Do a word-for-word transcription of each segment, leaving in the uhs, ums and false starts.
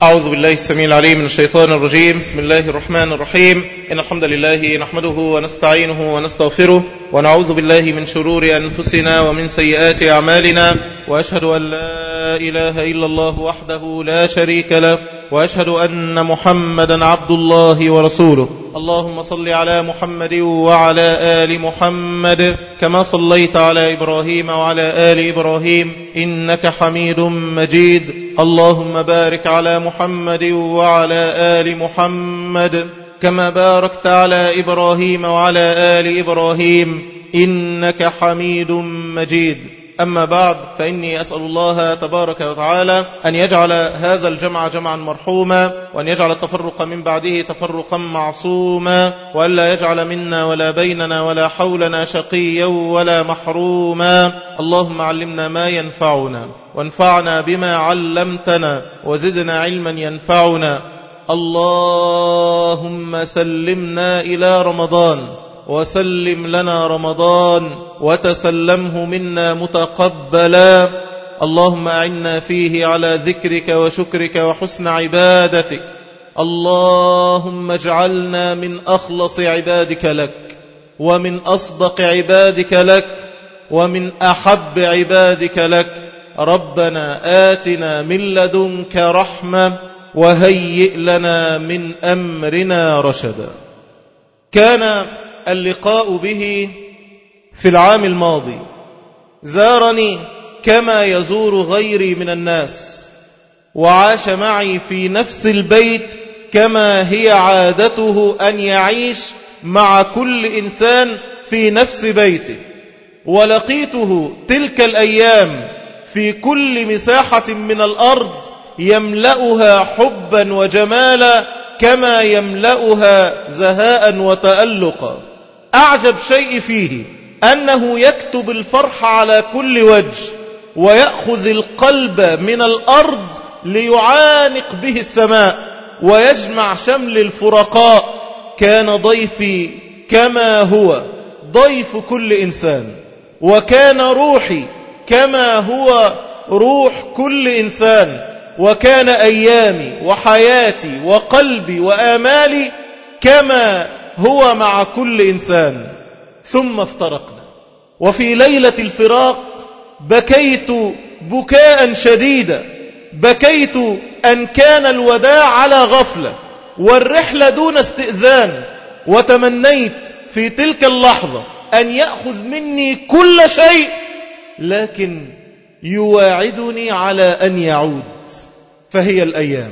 أعوذ بالله السميع العليم من الشيطان الرجيم. بسم الله الرحمن الرحيم. إن الحمد لله نحمده ونستعينه ونستغفره ونعوذ بالله من شرور أنفسنا ومن سيئات أعمالنا، وأشهد أن لا إله إلا الله وحده لا شريك له، وأشهد أن محمدا عبد الله ورسوله. اللهم صل على محمد وعلى آل محمد كما صليت على إبراهيم وعلى آل إبراهيم إنك حميد مجيد. اللهم بارك على محمد وعلى آل محمد كما باركت على إبراهيم وعلى آل إبراهيم إنك حميد مجيد. أما بعد، فإني أسأل الله تبارك وتعالى أن يجعل هذا الجمع جمعا مرحوما، وأن يجعل التفرق من بعده تفرقا معصوما، وأن لا يجعل منا ولا بيننا ولا حولنا شقيا ولا محروما. اللهم علمنا ما ينفعنا وانفعنا بما علمتنا وزدنا علما ينفعنا. اللهم سلمنا إلى رمضان وسلم لنا رمضان وتسلمه منا متقبلا. اللهم أعنا فيه على ذكرك وشكرك وحسن عبادتك. اللهم اجعلنا من أخلص عبادك لك، ومن أصدق عبادك لك، ومن أحب عبادك لك. ربنا آتنا من لدنك رحمة وهيئ لنا من أمرنا رشدا. كان اللقاء به في العام الماضي، زارني كما يزور غيري من الناس، وعاش معي في نفس البيت كما هي عادته أن يعيش مع كل إنسان في نفس بيته. ولقيته تلك الأيام في كل مساحة من الأرض يملأها حبا وجمالا كما يملأها زهاء وتألقا. أعجب شيء فيه أنه يكتب الفرح على كل وجه، ويأخذ القلب من الأرض ليعانق به السماء، ويجمع شمل الفرقاء. كان ضيفي كما هو ضيف كل إنسان، وكان روحي كما هو روح كل إنسان، وكان أيامي وحياتي وقلبي وآمالي كما هو مع كل إنسان. ثم افترقنا، وفي ليلة الفراق بكيت بكاء شديدا، بكيت أن كان الوداع على غفلة والرحلة دون استئذان، وتمنيت في تلك اللحظة أن يأخذ مني كل شيء، لكن يواعدني على أن يعود. فهي الأيام،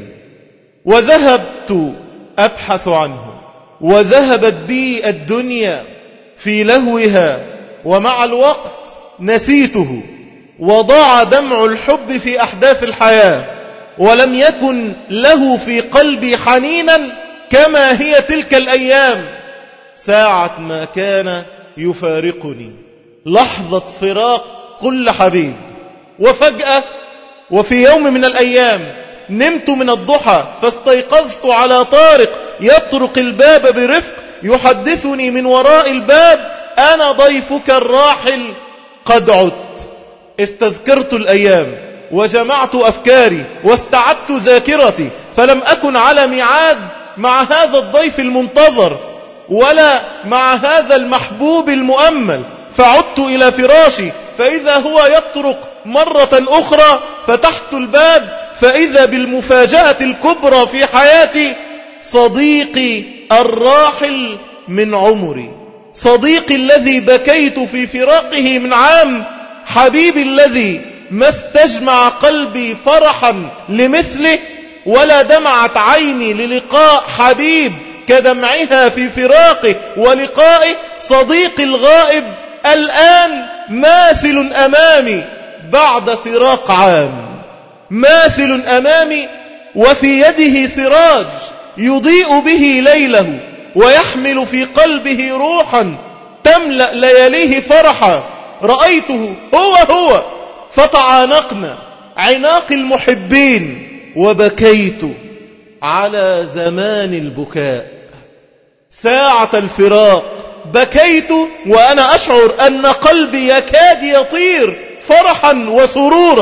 وذهبت أبحث عنه، وذهبت بي الدنيا في لهوها، ومع الوقت نسيته، وضاع دمع الحب في أحداث الحياة، ولم يكن له في قلبي حنينا كما هي تلك الأيام ساعة ما كان يفارقني، لحظة فراق كل حبيب. وفجأة وفي يوم من الأيام نمت من الضحى فاستيقظت على طارق يطرق الباب برفق يحدثني من وراء الباب: أنا ضيفك الراحل قد عدت. استذكرت الأيام وجمعت أفكاري واستعدت ذاكرتي، فلم أكن على ميعاد مع هذا الضيف المنتظر ولا مع هذا المحبوب المؤمل. فعدت إلى فراشي فإذا هو يطرق مرة أخرى، فتحت الباب فإذا بالمفاجأة الكبرى في حياتي: صديقي الراحل من عمري، صديقي الذي بكيت في فراقه من عام، حبيبي الذي ما استجمع قلبي فرحا لمثله، ولا دمعت عيني للقاء حبيب كدمعها في فراقه ولقائه. صديقي الغائب الآن ماثل أمامي بعد فراق عام، ماثل أمامي، وفي يده سراج يضيء به ليله، ويحمل في قلبه روحا تملأ لياليه فرحا. رأيته هو هو، فتعانقنا عناق المحبين، وبكيت على زمان البكاء، ساعة الفراق. بكيت وأنا أشعر أن قلبي يكاد يطير فرحا وسرورا.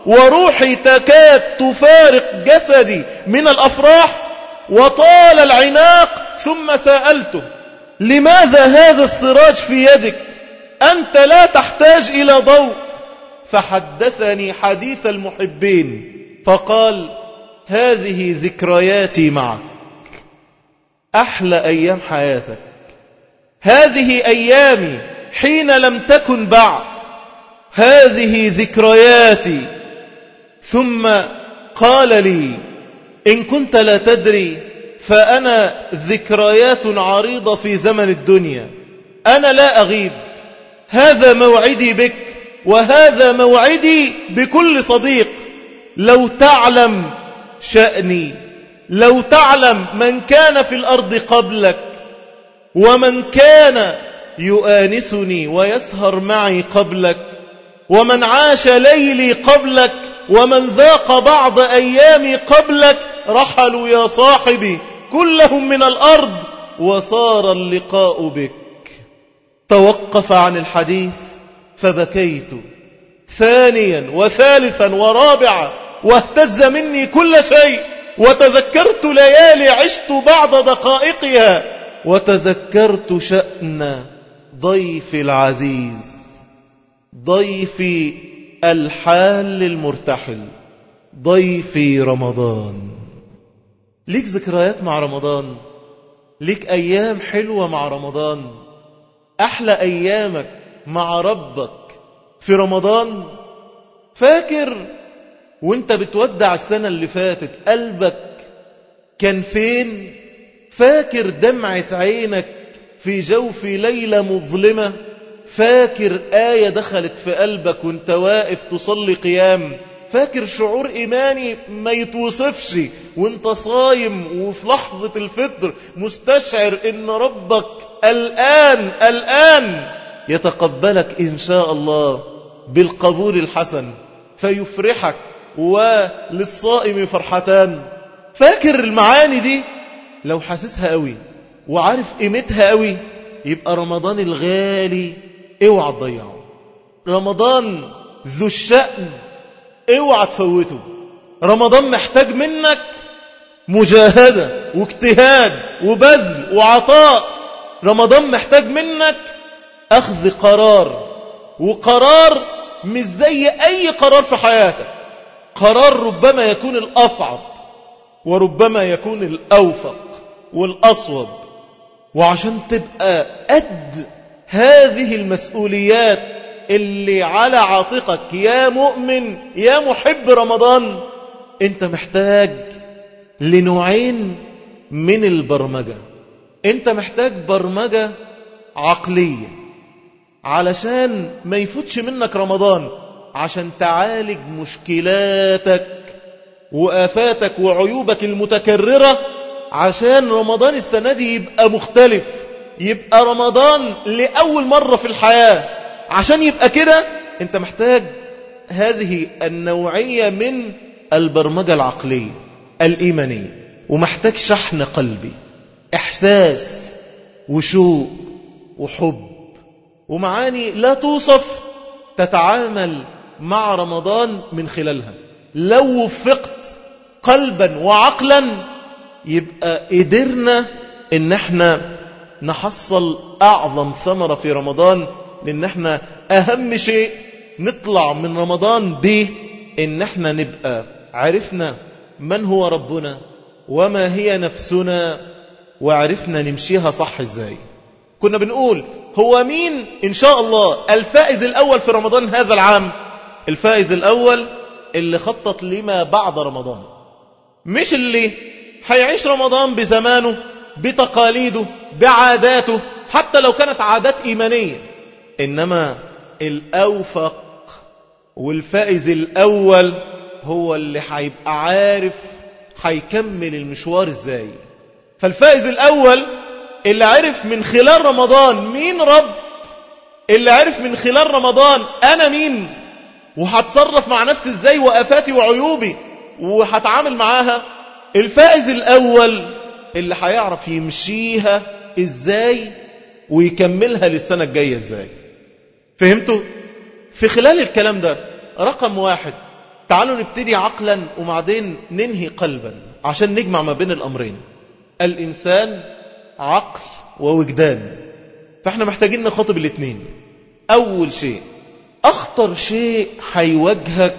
وروحي تكاد تفارق جسدي من الأفراح وطال العناق، ثم سألته: لماذا هذا السراج في يدك؟ أنت لا تحتاج إلى ضوء. فحدثني حديث المحبين فقال: هذه ذكرياتي معك، أحلى أيام حياتك، هذه أيامي حين لم تكن بعد، هذه ذكرياتي. ثم قال لي: إن كنت لا تدري فأنا ذكريات عريضة في زمن الدنيا، أنا لا أغيب، هذا موعدي بك وهذا موعدي بكل صديق. لو تعلم شأني، لو تعلم من كان في الأرض قبلك ومن كان يؤانسني ويسهر معي قبلك ومن عاش ليلي قبلك ومن ذاق بعض أيامي قبلك، رحلوا يا صاحبي كلهم من الأرض وصار اللقاء بك. توقف عن الحديث فبكيت ثانيا وثالثا ورابعا، واهتز مني كل شيء، وتذكرت ليالي عشت بعض دقائقها، وتذكرت شأن ضيفي العزيز، ضيفي الحال المرتحل، ضيفي رمضان. ليك ذكريات مع رمضان؟ ليك أيام حلوة مع رمضان؟ أحلى أيامك مع ربك في رمضان؟ فاكر وانت بتودع السنة اللي فاتت قلبك كان فين؟ فاكر دمعة عينك في جوف ليلة مظلمة؟ فاكر آية دخلت في قلبك وانت واقف تصلي قيام؟ فاكر شعور إيماني ما يتوصفش وانت صايم وفي لحظة الفطر مستشعر ان ربك الآن الآن يتقبلك إن شاء الله بالقبول الحسن فيفرحك وللصائم فرحتان؟ فاكر المعاني دي؟ لو حاسسها قوي وعارف قيمتها قوي، يبقى رمضان الغالي اوعى تضيعه، رمضان ذو الشأن اوعى تفوته. رمضان محتاج منك مجاهدة واجتهاد وبذل وعطاء. رمضان محتاج منك أخذ قرار، وقرار مش زي أي قرار في حياتك، قرار ربما يكون الأصعب وربما يكون الأوفق والأصوب. وعشان تبقى قد هذه المسؤوليات اللي على عاتقك يا مؤمن يا محب رمضان، انت محتاج لنوعين من البرمجة. انت محتاج برمجة عقلية علشان ما يفوتش منك رمضان، عشان تعالج مشكلاتك وآفاتك وعيوبك المتكررة، عشان رمضان السنة دي يبقى مختلف، يبقى رمضان لأول مرة في الحياة. عشان يبقى كده انت محتاج هذه النوعية من البرمجة العقلية الإيمانية، ومحتاج شحن قلبي، إحساس وشوق وحب ومعاني لا توصف، تتعامل مع رمضان من خلالها. لو وفقت قلبا وعقلا يبقى قدرنا ان احنا نحصل اعظم ثمرة في رمضان. لان احنا اهم شيء نطلع من رمضان به ان احنا نبقى عرفنا من هو ربنا وما هي نفسنا، وعرفنا نمشيها صح ازاي. كنا بنقول هو مين ان شاء الله الفائز الاول في رمضان هذا العام؟ الفائز الاول اللي خطط لما بعد رمضان، مش اللي هيعيش رمضان بزمانه بتقاليده بعاداته حتى لو كانت عادات إيمانية، إنما الأوفق والفائز الأول هو اللي هيبقى عارف هيكمل المشوار إزاي. فالفائز الأول اللي عرف من خلال رمضان مين رب، اللي عرف من خلال رمضان أنا مين، وهتصرف مع نفسي إزاي وآفاتي وعيوبي وهتعامل معاها. الفائز الأول اللي هيعرف يمشيها إزاي ويكملها للسنة الجاية إزاي. فهمتوا؟ في خلال الكلام ده، رقم واحد، تعالوا نبتدي عقلا وبعدين ننهي قلبا عشان نجمع ما بين الأمرين. الإنسان عقل ووجدان، فاحنا محتاجين نخاطب الاثنين. أول شيء، أخطر شيء هيواجهك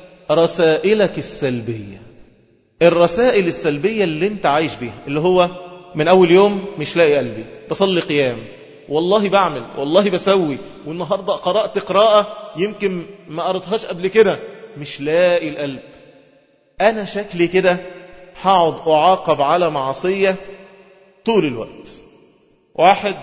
رسائلك السلبية، الرسائل السلبية اللي انت عايش بيها، اللي هو من أول يوم مش لاقي قلبي، بصلي قيام، والله بعمل، والله بسوي، والنهاردة قرأت قراءة يمكن ما قرأتهاش قبل كده، مش لاقي القلب. أنا شكلي كده هقعد أعاقب على معصية طول الوقت. واحد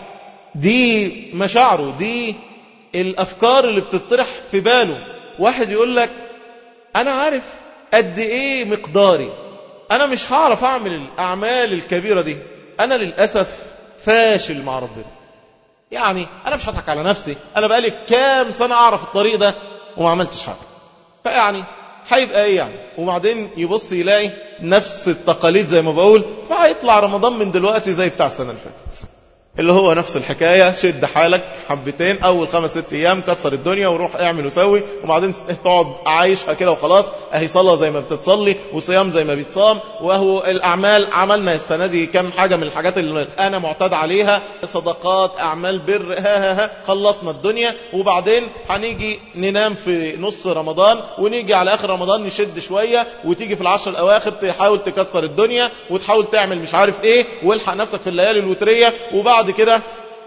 دي مشاعره، دي الأفكار اللي بتطرح في باله. واحد يقول لك أنا عارف قد إيه مقداري، أنا مش هعرف أعمل الأعمال الكبيرة دي، أنا للأسف فاشل مع ربنا. يعني أنا مش هضحك على نفسي، أنا بقالي كام سنة أعرف الطريق ده وما عملتش حاجة، فيعني هيبقى إيه يعني؟ وبعدين يبص يلاقي نفس التقاليد زي ما بقول، فهيطلع رمضان من دلوقتي زي بتاع السنة اللي فاتت، اللي هو نفس الحكاية، شد حالك حبتين أول خمس ست أيام، كسر الدنيا وروح اعمل وسوي، وبعدين تقعد عايشها كده وخلاص. أهي صلاة زي ما بتتصلي، وصيام زي ما بيتصام، وهو الأعمال عملنا السنة دي كم حاجة من الحاجات اللي أنا معتاد عليها، صدقات، أعمال بر، ها ها ها خلصنا الدنيا. وبعدين هنيجي ننام في نص رمضان، ونيجي على آخر رمضان نشد شوية، وتيجي في العشر الأواخر تحاول تكسر الدنيا وتحاول تعمل مش عارف إيه، والحق نفسك في الليالي الوترية. وبعد كده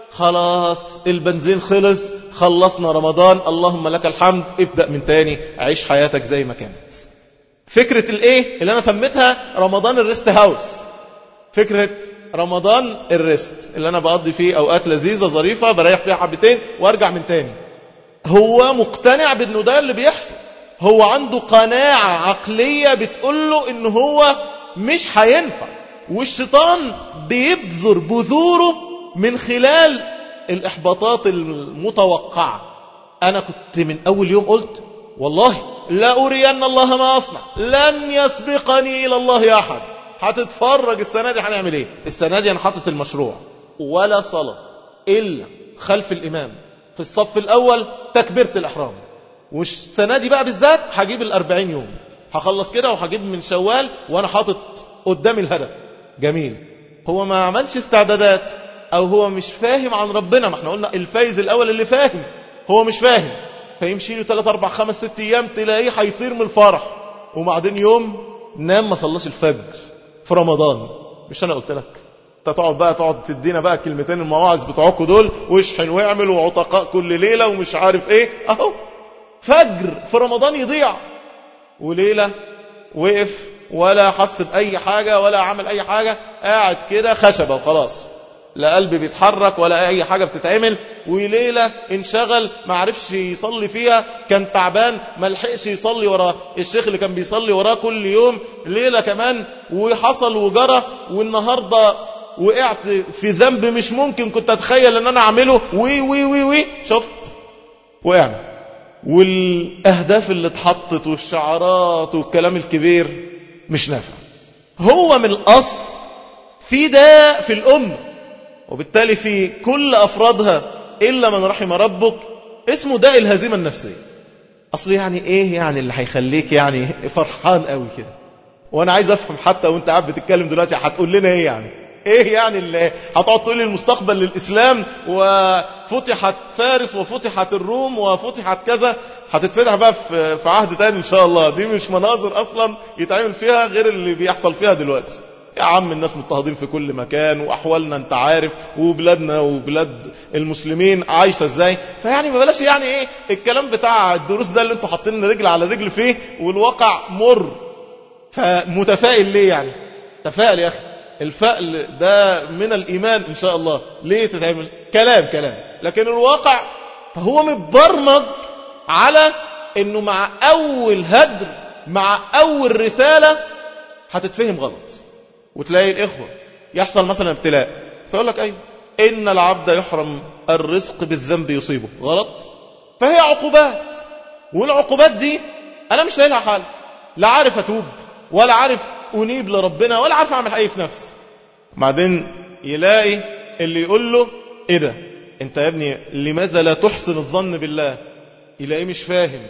خلاص البنزين خلص، خلصنا رمضان، اللهم لك الحمد، ابدأ من تاني، عيش حياتك زي ما كانت. فكرة الايه اللي انا سميتها رمضان الريست هاوس، فكرة رمضان الريست اللي انا بقضي فيه اوقات لذيذة ظريفة بريح فيها حبتين وارجع من تاني. هو مقتنع بانه ده اللي بيحصل، هو عنده قناعة عقلية بتقوله انه هو مش هينفع، والشيطان بيبذر بذوره من خلال الإحباطات المتوقعة. أنا كنت من أول يوم قلت والله لا أرين الله ما أصنع، لن يسبقني إلى الله أحد. هتتفرج السنة دي هنعمل إيه. السنة دي أنا حاطط المشروع، ولا صلاة إلا خلف الإمام في الصف الأول تكبيرة الإحرام. والسنة دي بقى بالذات هجيب الأربعين يوم، هخلص كده وهجيب من شوال وأنا حاطط قدامي الهدف. جميل. هو ما عملش استعدادات، أو هو مش فاهم عن ربنا. ما احنا قلنا الفايز الأول اللي فاهم، هو مش فاهم، فيمشي له ثلاثة أربعة خمس ست أيام تلاقيه هيطير من الفرح، وبعدين يوم نام ما صلاش الفجر في رمضان. مش أنا قلت لك انت تقعد بقى تقعد تدينا بقى كلمتين المواعظ بتوعكوا دول، واشحن واعمل وعتقاء كل ليلة ومش عارف ايه، اهو فجر في رمضان يضيع، وليلة وقف ولا حس بأي حاجة ولا عمل أي حاجة، قاعد كده خشبة وخلاص، لا قلب بيتحرك ولا أي حاجة بتتعمل. وليلة انشغل ما عرفش يصلي فيها، كان تعبان ما لحقش يصلي وراه الشيخ اللي كان بيصلي وراه كل يوم. ليلة كمان وحصل وجرى، والنهاردة وقعت في ذنب مش ممكن كنت أتخيل أن أنا أعمله، وي وي وي وي شفت وقعنا. والأهداف اللي اتحطت والشعارات والكلام الكبير مش نافع. هو من الأصل في داء في الأمة، وبالتالي في كل أفرادها إلا من رحم ربك، اسمه داء الهزيمة النفسية. أصل يعني إيه يعني اللي هيخليك يعني فرحان قوي كده؟ وأنا عايز أفهم حتى وأنت قاعد بتتكلم دلوقتي هتقول لنا إيه يعني؟ إيه يعني اللي هتقعد تقول لي المستقبل للإسلام وفتحت فارس وفتحت الروم وفتحت كذا؟ هتتفتح بقى في عهد تاني إن شاء الله. دي مش مناظر أصلا يتعامل فيها غير اللي بيحصل فيها دلوقتي. يا عم الناس مضطهدين في كل مكان، وأحوالنا أنت عارف، وبلادنا وبلاد المسلمين عايشة إزاي. فيعني ما بلاش يعني إيه الكلام بتاع الدروس ده اللي انتوا حاطين رجل على رجل فيه، والواقع مر. فمتفائل ليه يعني؟ تفائل يا أخي، الفأل ده من الإيمان إن شاء الله. ليه تتعمل كلام كلام؟ لكن الواقع فهو متبرمج على إنه مع أول هدر، مع أول رسالة هتتفهم غلط. وتلاقي الإخوة يحصل مثلا ابتلاء فيقول لك أيوة إن العبد يحرم الرزق بالذنب يصيبه، غلط. فهي عقوبات، والعقوبات دي أنا مش لاقي لها حل، لا عارف أتوب ولا عارف أنيب لربنا ولا عارف أعمل حاجة في نفسي. بعدين يلاقي اللي يقول له إيه ده أنت يا ابني لماذا لا تحسن الظن بالله؟ يلاقيه مش فاهم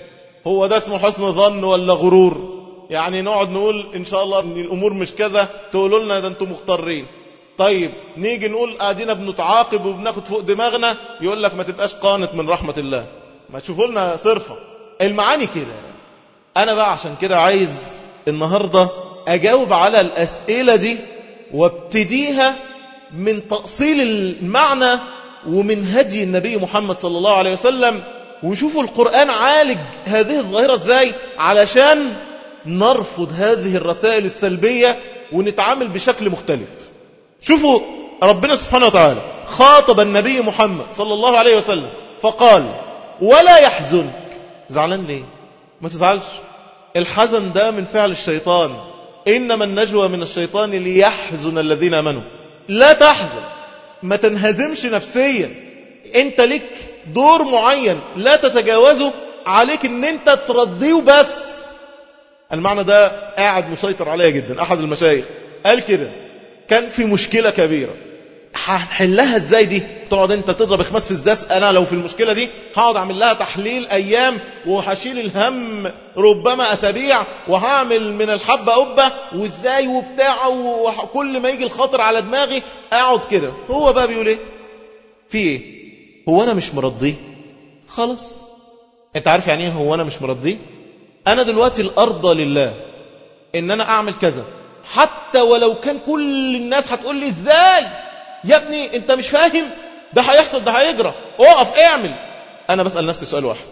هو ده اسمه حسن ظن ولا غرور؟ يعني نقعد نقول إن شاء الله إن الأمور مش كذا، تقولوا لنا ده أنتم مختارين. طيب نيجي نقول قاعدين بنتعاقب وبناخد فوق دماغنا، يقول لك ما تبقاش قانت من رحمة الله، ما تشوفوا لنا صرفة. المعاني كده. أنا بقى عشان كده عايز النهاردة أجاوب على الأسئلة دي وابتديها من تأصيل المعنى ومن هدي النبي محمد صلى الله عليه وسلم. وشوفوا القرآن عالج هذه الظاهرة ازاي علشان نرفض هذه الرسائل السلبية ونتعامل بشكل مختلف. شوفوا ربنا سبحانه وتعالى خاطب النبي محمد صلى الله عليه وسلم فقال ولا يحزنك. زعلان ليه؟ ما تزعلش. الحزن ده من فعل الشيطان، إنما النجوى من الشيطان ليحزن الذين آمنوا. لا تحزن، ما تنهزمش نفسيا، انت لك دور معين لا تتجاوزه، عليك ان انت ترضيه بس. المعنى ده قاعد مسيطر عليا جدا. احد المشايخ قال كده، كان في مشكلة كبيرة، هنحلها ازاي دي؟ تقعد انت تضرب خماس في الزاس. انا لو في المشكلة دي هقعد اعمل لها تحليل ايام وهشيل الهم ربما اسابيع، وهعمل من الحبة قبة وازاي وبتاع، وكل ما يجي الخاطر على دماغي اقعد كده. هو بقى بيقول ايه؟ في ايه؟ هو انا مش مرضيه؟ خلاص. انت عارف يعني ايه هو انا مش مرضيه؟ انا دلوقتي الارضى لله ان انا اعمل كذا، حتى ولو كان كل الناس هتقول لي ازاي يا ابني انت مش فاهم، ده هيحصل، ده هيجرى، اقف اعمل. انا بسأل نفسي سؤال واحد،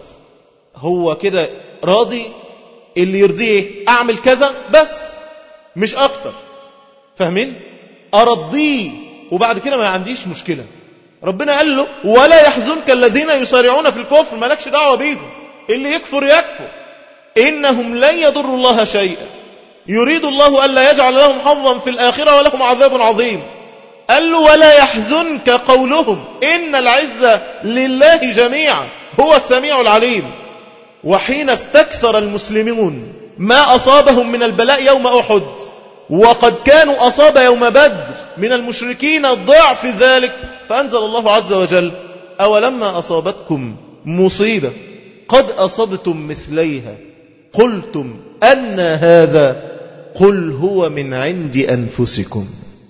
هو كده راضي؟ اللي يرضيه ايه؟ اعمل كذا بس، مش اكتر. فاهمين؟ ارضيه وبعد كده ما عنديش مشكلة. ربنا قال له ولا يحزنك الذين يسارعون في الكفر، مالكش دعوة بيهم، اللي يكفر يكفر، إنهم لن يضروا الله شيئا، يريد الله ألا يجعل لهم حظا في الآخرة ولهم عذاب عظيم. قال له ولا يحزنك قولهم إن العزة لله جميعا هو السميع العليم. وحين استكثر المسلمون ما أصابهم من البلاء يوم أحد، وقد كانوا أصاب يوم بدر من المشركين ضعف ذلك، فأنزل الله عز وجل أولما أصابتكم مصيبة قد أصبتم مثليها قلتم أن هذا قل هو من عند أنفسكم.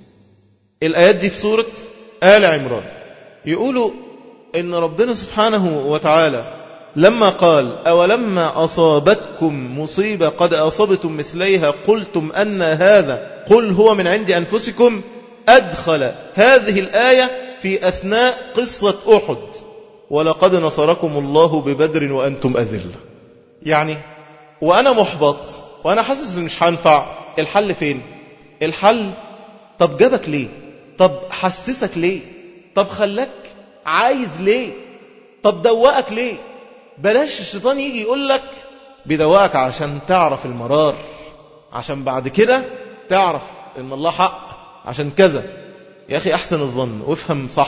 الآيات دي في سورة آل عمران. يقولوا إن ربنا سبحانه وتعالى لما قال أولما أصابتكم مصيبة قد أصبتم مثليها قلتم أن هذا قل هو من عند أنفسكم، أدخل هذه الآية في أثناء قصة أحد، ولقد نصركم الله ببدر وأنتم أذلة. يعني وأنا محبط وأنا حاسس إن مش هنفع، الحل فين؟ الحل طب جابك ليه؟ طب حسسك ليه؟ طب خلاك عايز ليه؟ طب دوقك ليه؟ بلاش الشيطان يجي يقول لك بيدوقك عشان تعرف المرار، عشان بعد كده تعرف إن الله حق، عشان كذا. يا أخي أحسن الظن وافهم صح،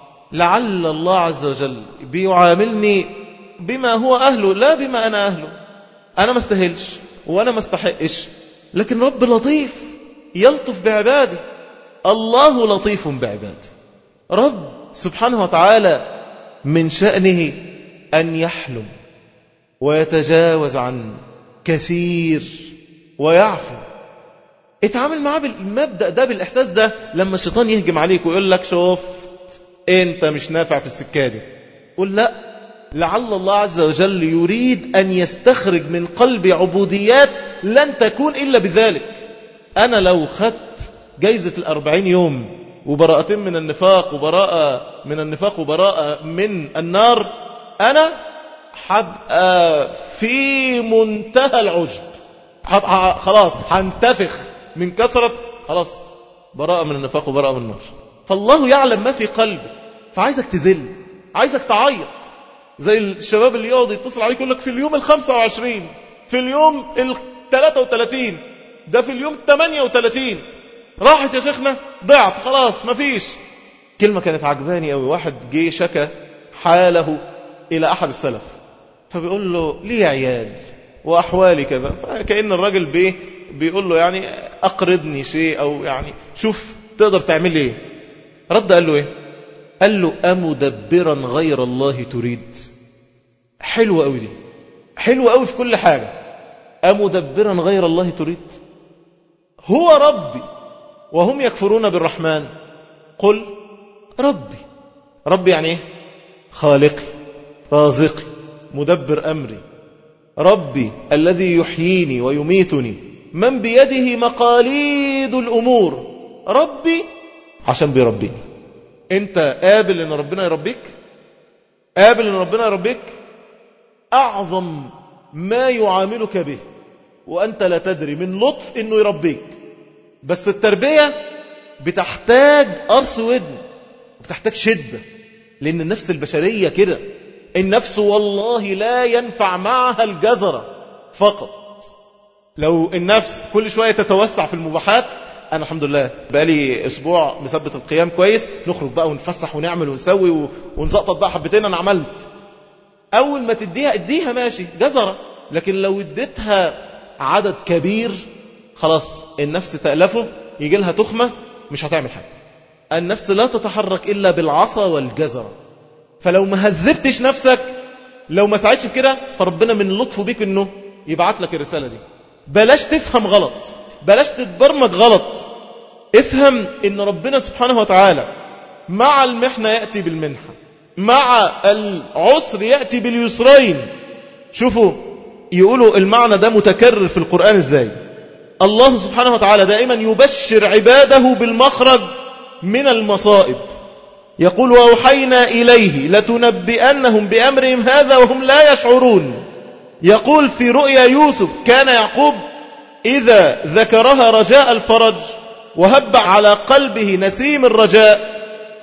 لعل الله عز وجل بيعاملني بما هو أهله لا بما أنا أهله. أنا ما استهلش وأنا ما استحقش، لكن رب لطيف يلطف بعباده. الله لطيف بعباده. رب سبحانه وتعالى من شأنه أن يحلم ويتجاوز عن كثير ويعفو. اتعامل معاه بالمبدأ ده، بالإحساس ده. لما الشيطان يهجم عليك ويقول لك شوف انت مش نافع في السكة دي، قل لا، لعل الله عز وجل يريد أن يستخرج من قلب عبوديات لن تكون إلا بذلك. أنا لو خدت جايزة الأربعين يوم وبراءتين من النفاق وبراءة من النفاق وبراءة من النار، أنا حبقى في منتهى العجب، حبقى خلاص هنتفخ من كثرة خلاص براءة من النفاق وبراءة من النار. فالله يعلم ما في قلبك، فعايزك تذل، عايزك تعيط زي الشباب اللي يقعد يتصل عليك يقول لك في اليوم الخمسة وعشرين، في اليوم الثلاثة وثلاثين، ده في اليوم الثمانية وثلاثين، راحت يا شيخنا ضعت خلاص مفيش. كلمة كانت عجباني قوي، واحد جه شكى حاله إلى أحد السلف، فبيقول له لي عيال وأحوالي كذا، فكأن الراجل بيه بيقول له يعني أقرضني شيء، أو يعني شوف تقدر تعمل ايه. رد قال له ايه؟ قال له أمدبرا غير الله تريد. حلوة قوي دي. حلو قوي في كل حاجة. أمدبرا غير الله تريد؟ هو ربي وهم يكفرون بالرحمن. قل ربي. ربي يعني ايه؟ خالقي، رازقي، مدبر أمري. ربي الذي يحييني ويميتني، من بيده مقاليد الأمور. ربي عشان بيربيني. انت قابل ان ربنا يربيك؟ قابل ان ربنا يربيك؟ أعظم ما يعاملك به وأنت لا تدري من لطف انه يربيك. بس التربية بتحتاج قرص ودن، بتحتاج شدة، لأن النفس البشرية كده. النفس والله لا ينفع معها الجزرة فقط. لو النفس كل شوية تتوسع في المباحات، أنا الحمد لله بقالي أسبوع مثبت القيام كويس، نخرج بقى ونفسح ونعمل ونسوي ونزقطط بقى حبتين، أنا عملت. أول ما تديها اديها ماشي جزرة، لكن لو اديتها عدد كبير خلاص النفس تألفه، يجي لها تخمة، مش هتعمل حاجة. النفس لا تتحرك إلا بالعصا والجزرة. فلو ما هذبتش نفسك، لو ما ساعدش بكده، فربنا من لطفه بيك انه يبعت لك الرسالة دي. بلاش تفهم غلط، بلاش تتبرمج غلط. افهم ان ربنا سبحانه وتعالى مع المحنة يأتي بالمنحة، مع العسر يأتي باليسرين. شوفوا يقولوا المعنى ده متكرر في القرآن ازاي. الله سبحانه وتعالى دائما يبشر عباده بالمخرج من المصائب. يقول وأوحينا إليه لتنبئنهم بأمرهم هذا وهم لا يشعرون. يقول في رؤيا يوسف كان يعقوب إذا ذكرها رجاء الفرج وهب على قلبه نسيم الرجاء،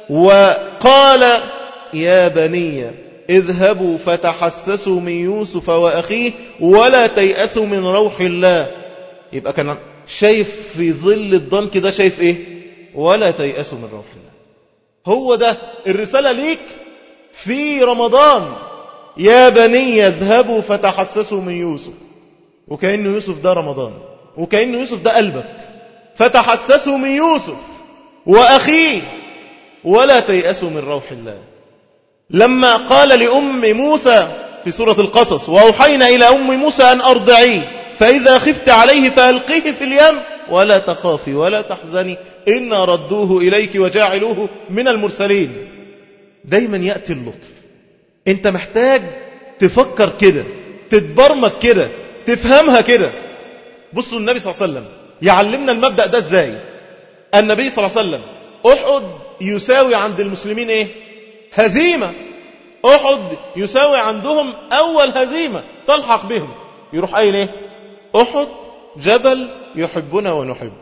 وقال يا بني اذهبوا فتحسسوا من يوسف وأخيه ولا تيأسوا من روح الله. يبقى كان شايف في ظل الضنك ده، شايف ايه؟ ولا تيأسوا من روح الله. هو ده الرسالة ليك في رمضان. يا بني اذهبوا فتحسسوا من يوسف، وكأن يوسف ده رمضان، وكأن يوسف ده قلبك. فتحسسوا من يوسف وأخيه ولا تيأسوا من روح الله. لما قال لأم موسى في سورة القصص وأوحينا إلى أم موسى أن أرضعيه فإذا خفت عليه فألقيه في اليم ولا تخافي ولا تحزني إنا ردوه إليك وجاعلوه من المرسلين. دايما يأتي اللطف. انت محتاج تفكر كده، تتبرمج كده، تفهمها كده. بصوا النبي صلى الله عليه وسلم يعلمنا المبدأ ده ازاي. النبي صلى الله عليه وسلم أحد يساوي عند المسلمين ايه؟ هزيمة. أحد يساوي عندهم أول هزيمة تلحق بهم. يروح قايل ايه؟ أحد جبل يحبنا ونحب.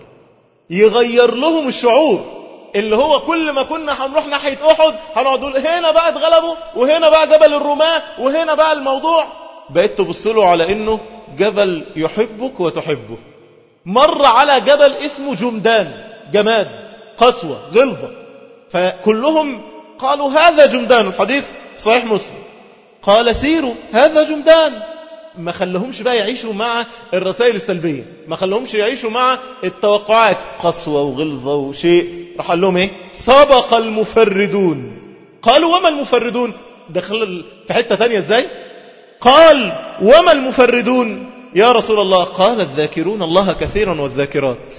يغير لهم الشعور اللي هو كل ما كنا هنروح ناحية أحد هنقعد نقول هنا بقى اتغلبوا، وهنا بقى جبل الرماة، وهنا بقى الموضوع. بقيت تبصله على انه جبل يحبك وتحبه. مر على جبل اسمه جمدان، جماد، قسوة، غلظة. فكلهم قالوا هذا جمدان. الحديث صحيح مسلم. قال سيروا هذا جمدان. ما خلهمش بقى يعيشوا مع الرسائل السلبية، ما خلهمش يعيشوا مع التوقعات، قسوة وغلظة وشيء. راح قال لهم ايه؟ سبق المفردون. قالوا وما المفردون؟ دخل في حتة تانية ازاي؟ قال وما المفردون يا رسول الله؟ قال الذاكرون الله كثيرا والذاكرات.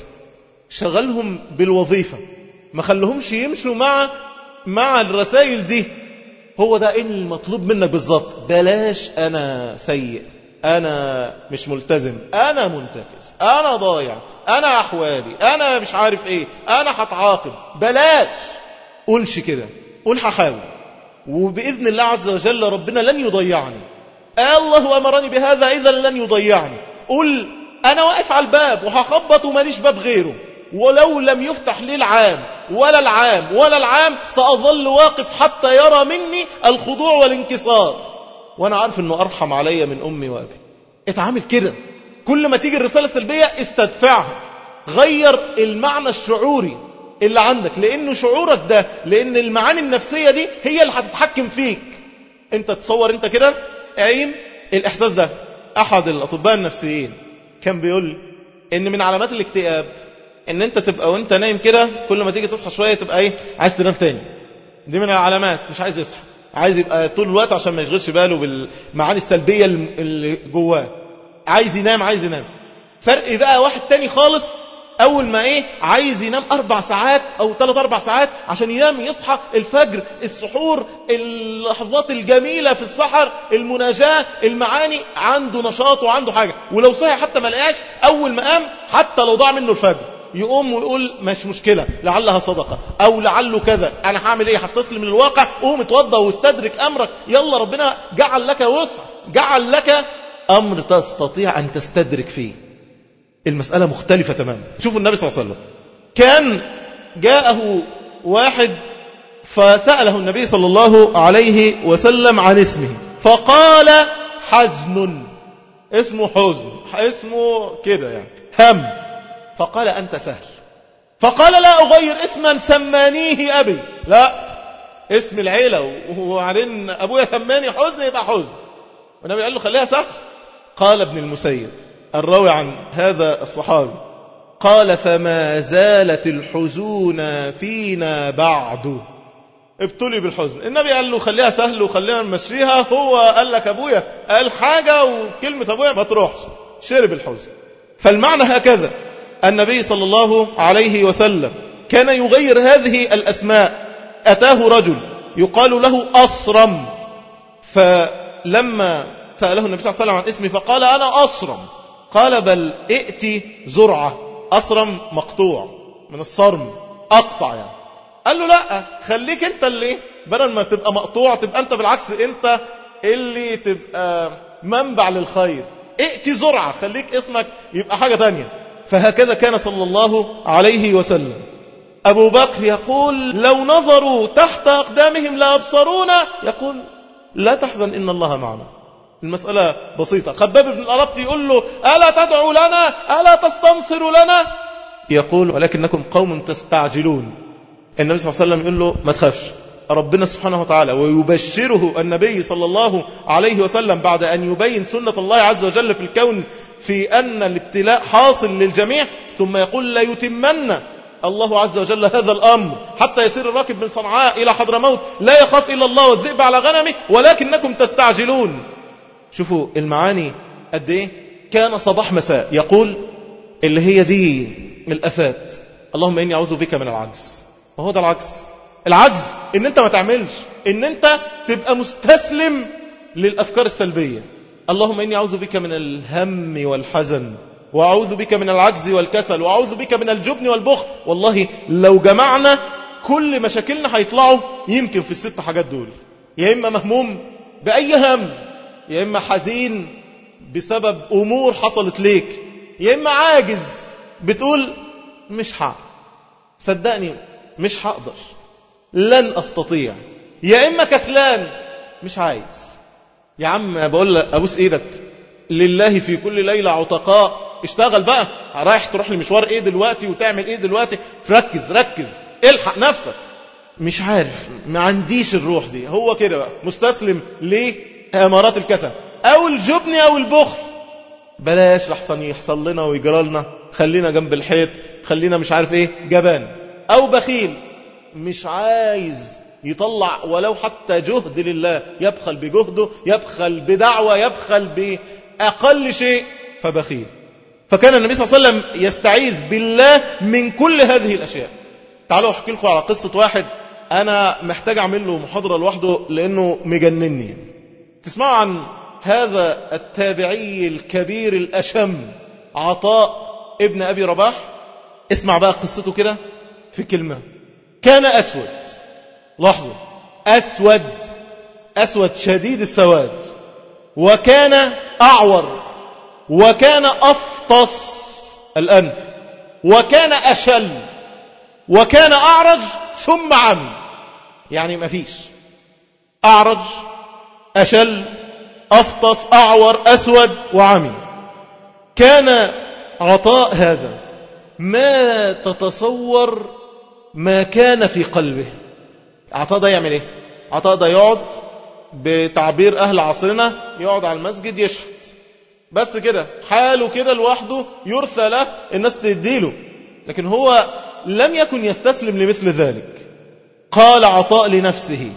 شغلهم بالوظيفة، ما خلهمش يمشوا مع مع الرسائل دي. هو ده المطلوب منك بالظبط. بلاش أنا سيء، أنا مش ملتزم، أنا منتكس، أنا ضايع، أنا أحوالي، أنا مش عارف إيه، أنا هتعاقب. بلاش. قولش كده، قول هحاول، وبإذن الله عز وجل ربنا لن يضيعني. الله أمرني بهذا إذا لن يضيعني. قل أنا واقف على الباب وهخبط وماليش باب غيره، ولو لم يفتح لي العام ولا العام ولا العام سأظل واقف حتى يرى مني الخضوع والانكسار، وأنا عارف أنه أرحم علي من أمي وأبي. اتعامل كده. كل ما تيجي الرسالة السلبية استدفعها. غير المعنى الشعوري اللي عندك، لأنه شعورك ده، لأن المعاني النفسية دي هي اللي هتتحكم فيك. انت تصور انت كده عين الإحساس ده. أحد الأطباء النفسيين كان بيقول إن من علامات الاكتئاب ان انت تبقى وانت نايم كده كل ما تيجي تصحى شوية تبقى ايه؟ عايز تنام تاني. دي من العلامات. مش عايز يصحى. عايز يبقى طول الوقت عشان ما يشغلش باله بالمعاني السلبية اللي جواه، عايز ينام عايز ينام. فرق بقى واحد تاني خالص، أول ما إيه عايز ينام أربع ساعات أو ثلاث أربع ساعات عشان ينام يصحى الفجر، السحور، اللحظات الجميلة في السحر، المناجاة، المعاني، عنده نشاط وعنده حاجة. ولو صحي حتى ما لقاش، أول ما قام حتى لو ضاع منه الفجر يقوم ويقول مش مشكلة، لعلها صدقة أو لعله كذا، أنا هعمل إيه، هستسلم للواقع، قوم اتوضى واستدرك أمرك، يلا ربنا جعل لك وسع، جعل لك أمر تستطيع أن تستدرك فيه. المسألة مختلفة تماما. شوفوا النبي صلى الله عليه وسلم كان جاءه واحد فسأله النبي صلى الله عليه وسلم عن اسمه، فقال حزن، اسمه حزن، اسمه كده يعني هم، فقال أنت سهل. فقال لا أغير اسما سمانيه أبي، لا اسم العيلة وبعدين أبويا سماني حزن يبقى حزن. والنبي قال له خليها سهل. قال ابن المسيب الراوي عن هذا الصحابي قال فما زالت الحزون فينا بعد، ابتلي بالحزن. النبي قال له خليها سهل وخلينا نمشيها، هو قال لك أبويا قال حاجة وكلمة أبويا ما تروحش، شرب الحزن. فالمعنى هكذا، النبي صلى الله عليه وسلم كان يغير هذه الأسماء. أتاه رجل يقال له أصرم، فلما سأله النبي صلى الله عليه وسلم عن اسمه فقال أنا أصرم، قال بل ائتي زرعة. أصرم مقطوع من الصرم، أقطع يعني. قال له لا، خليك انت اللي بدل ما تبقى مقطوع تبقى انت بالعكس انت اللي تبقى منبع للخير. ائتي زرعة، خليك اسمك يبقى حاجة تانية. فهكذا كان صلى الله عليه وسلم. أبو بكر يقول لو نظروا تحت أقدامهم لأبصرونا، يقول لا تحزن إن الله معنا. المسألة بسيطة. خباب بن الأرط يقول له ألا تدعو لنا، ألا تستنصر لنا، يقول ولكنكم قوم تستعجلون. النبي صلى الله عليه وسلم يقول له ما تخافش، ربنا سبحانه وتعالى ويبشره النبي صلى الله عليه وسلم بعد أن يبين سنة الله عز وجل في الكون في أن الابتلاء حاصل للجميع، ثم يقول لا يتمن الله عز وجل هذا الأمر حتى يسير الراكب من صنعاء إلى حضرموت لا يخاف إلا الله والذئب على غنمه ولكنكم تستعجلون. شوفوا المعاني قد ايه. كان صباح مساء يقول اللي هي دي الأفات، اللهم إني أعوذ بك من العجز. وهو ده العجز. العجز ان انت ما تعملش، ان انت تبقى مستسلم للأفكار السلبية. اللهم إني أعوذ بك من الهم والحزن، وأعوذ بك من العجز والكسل، وأعوذ بك من الجبن والبخل. والله لو جمعنا كل مشاكلنا هيطلعوا يمكن في الست حاجات دول. يا إما مهموم بأي هم، يا إما حزين بسبب أمور حصلت ليك، يا إما عاجز بتقول مش هعمل، صدقني مش هقدر، لن أستطيع، يا إما كسلان مش عايز. يا عم بقول لك أبوس إيدك لله في كل ليلة عتقاء، اشتغل بقى، رايح تروح لمشوار إيه دلوقتي وتعمل إيه دلوقتي، ركز ركز الحق نفسك. مش عارف، ما عنديش الروح دي. هو كده بقى مستسلم ليه أمارات الكسل أو الجبن أو البخل. بلاش لحسن يحصل لنا ويجرى لنا، خلينا جنب الحيط، خلينا مش عارف إيه، جبان أو بخيل مش عايز يطلع ولو حتى جهد لله، يبخل بجهده، يبخل بدعوة، يبخل بأقل شيء، فبخيل. فكان النبي صلى الله عليه وسلم يستعيذ بالله من كل هذه الأشياء. تعالوا أحكي لكم على قصة واحد أنا محتاج أعمل له محاضرة لوحده لأنه مجنني. تسمعوا عن هذا التابعي الكبير الأشم عطاء ابن أبي رباح؟ اسمع بقى قصته كده في كلمة. كان أسود، لاحظوا، أسود أسود شديد السواد، وكان أعور، وكان أفطس الأنف، وكان أشل، وكان أعرج ثم عمي. يعني ما فيش أعرج أشل أفطس أعور أسود وعمي. كان عطاء هذا ما تتصور ما كان في قلبه. عطاء ده يعمل ايه؟ عطاء ده يقعد بتعبير أهل عصرنا يقعد على المسجد يشحت بس كده، حاله كده لوحده، يرثى له، الناس تديله. لكن هو لم يكن يستسلم لمثل ذلك. قال عطاء لنفسه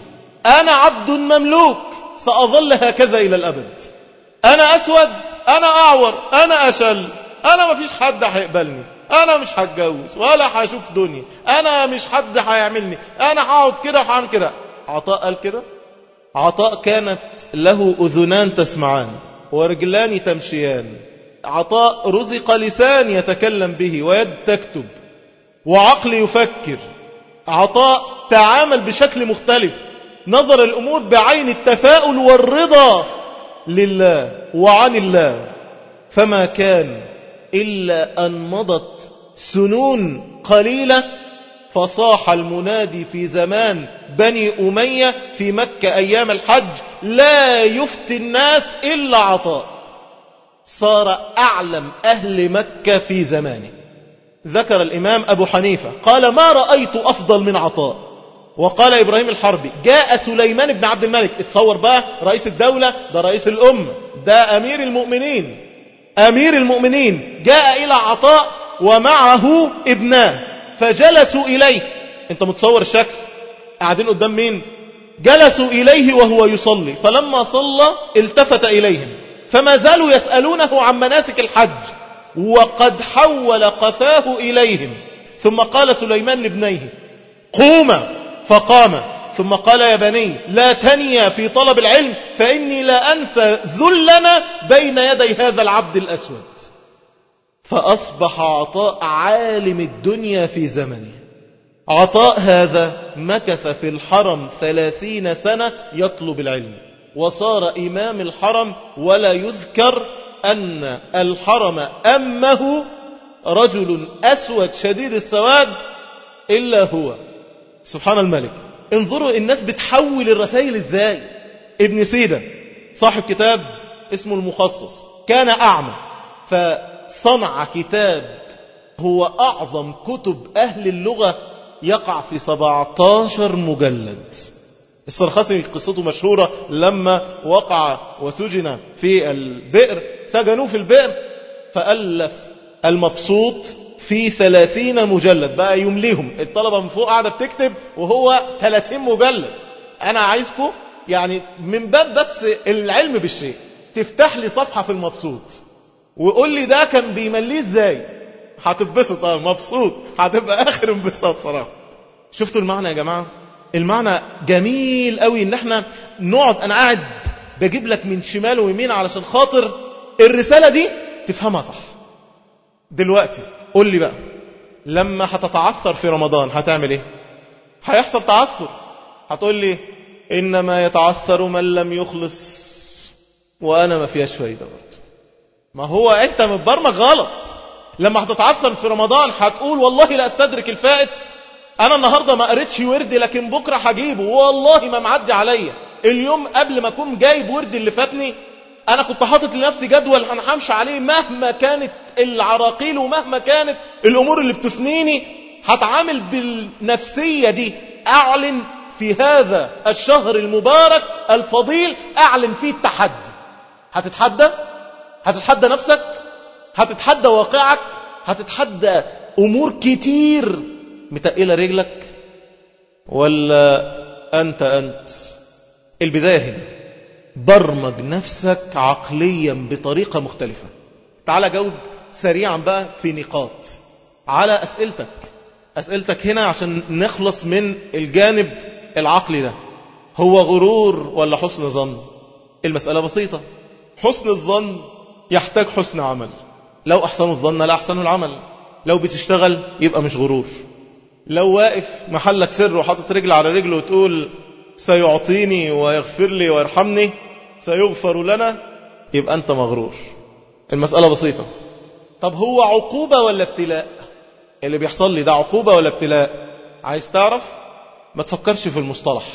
أنا عبد مملوك سأظل هكذا إلى الأبد. أنا أسود، أنا أعور، أنا أشل، أنا ما فيش حد هيقبلني، أنا مش هتجوز ولا هشوف دنيا، أنا مش حد هيعملني، أنا هقعد كده وهعمل كده. عطاء قال كده. عطاء كانت له أذنان تسمعان ورجلان تمشيان. عطاء رزق لسان يتكلم به ويد تكتب وعقل يفكر. عطاء تعامل بشكل مختلف، نظر الأمور بعين التفاؤل والرضا لله وعن الله. فما كان إلا أن مضت سنون قليلة فصاح المنادي في زمان بني أمية في مكة أيام الحج: لا يفتي الناس إلا عطاء. صار أعلم أهل مكة في زمانه. ذكر الإمام أبو حنيفة قال: ما رأيت أفضل من عطاء. وقال إبراهيم الحربي: جاء سليمان بن عبد الملك. اتصور بقى، رئيس الدولة، ده رئيس الأمة، ده أمير المؤمنين، أمير المؤمنين جاء إلى عطاء ومعه ابناه فجلسوا إليه. انت متصور الشكل؟ قاعدين قدام مين؟ جلسوا إليه وهو يصلي. فلما صلى التفت إليهم فما زالوا يسألونه عن مناسك الحج وقد حول قفاه إليهم. ثم قال سليمان لابنيه: قوما، فقام. ثم قال: يا بني لا تنيا في طلب العلم فإني لا أنسى ذلنا بين يدي هذا العبد الأسود. فأصبح عطاء عالم الدنيا في زمنه. عطاء هذا مكث في الحرم ثلاثين سنة يطلب العلم وصار إمام الحرم، ولا يذكر أن الحرم أمه رجل أسود شديد السواد إلا هو. سبحان الملك. انظروا الناس بتحول الرسائل ازاي. ابن سيدة صاحب كتاب اسمه المخصص كان أعمى، فصنع كتاب هو أعظم كتب أهل اللغة، يقع في سبعة عشر مجلد. السرخسي قصته مشهورة، لما وقع وسجن في البئر، سجنوه في البئر، فألف المبسوط في ثلاثين مجلد، بقى يمليهم. الطلبة من فوق قاعدة بتكتب وهو ثلاثين مجلد. أنا عايزكم يعني من باب بس العلم بالشيء تفتح لي صفحة في المبسوط وقول لي ده كان بيمليه ازاي، هتتبسط. اه مبسوط، هتبقى آخر انبساط صراحة. شفتوا المعنى يا جماعة؟ المعنى جميل قوي ان احنا نقعد، انا قاعد بجيب لك من شمال ويمين علشان خاطر الرسالة دي تفهمها صح. دلوقتي قول لي بقى، لما هتتعثر في رمضان هتعمل ايه؟ هيحصل تعثر. هتقول لي انما يتعثر من لم يخلص، وانا ما فيهاش فايدة برضه. ما هو انت متبرمج غلط. لما هتتعثر في رمضان هتقول والله لا استدرك الفائت، انا النهاردة ما قريتش وردي لكن بكرة هجيبه، والله ما معدي عليا اليوم قبل ما اكون جايب وردي اللي فاتني. انا كنت حاطط لنفسي جدول انا همشي عليه مهما كانت العراقيل ومهما كانت الامور اللي بتثنيني. هتعامل بالنفسية دي. اعلن في هذا الشهر المبارك الفضيل، اعلن فيه التحدي. هتتحدى، هتتحدى نفسك، هتتحدى واقعك، هتتحدى امور كتير متقلة رجلك، ولا أنت أنت. البداية هنا، برمج نفسك عقليا بطريقة مختلفة. تعال جاوب سريعا بقى في نقاط على أسئلتك. أسئلتك هنا عشان نخلص من الجانب العقلي ده. هو غرور ولا حسن ظن؟ المسألة بسيطة. حسن الظن يحتاج حسن عمل. لو أحسن الظن لا أحسن العمل. لو بتشتغل يبقى مش غرور. لو واقف محلك سر وحاطط رجل على رجل وتقول سيعطيني ويغفر لي ويرحمني، سيغفر لنا، يبقى أنت مغرور. المسألة بسيطة. طب هو عقوبة ولا ابتلاء؟ اللي بيحصل لي ده عقوبة ولا ابتلاء؟ عايز تعرف؟ ما تفكرش في المصطلح،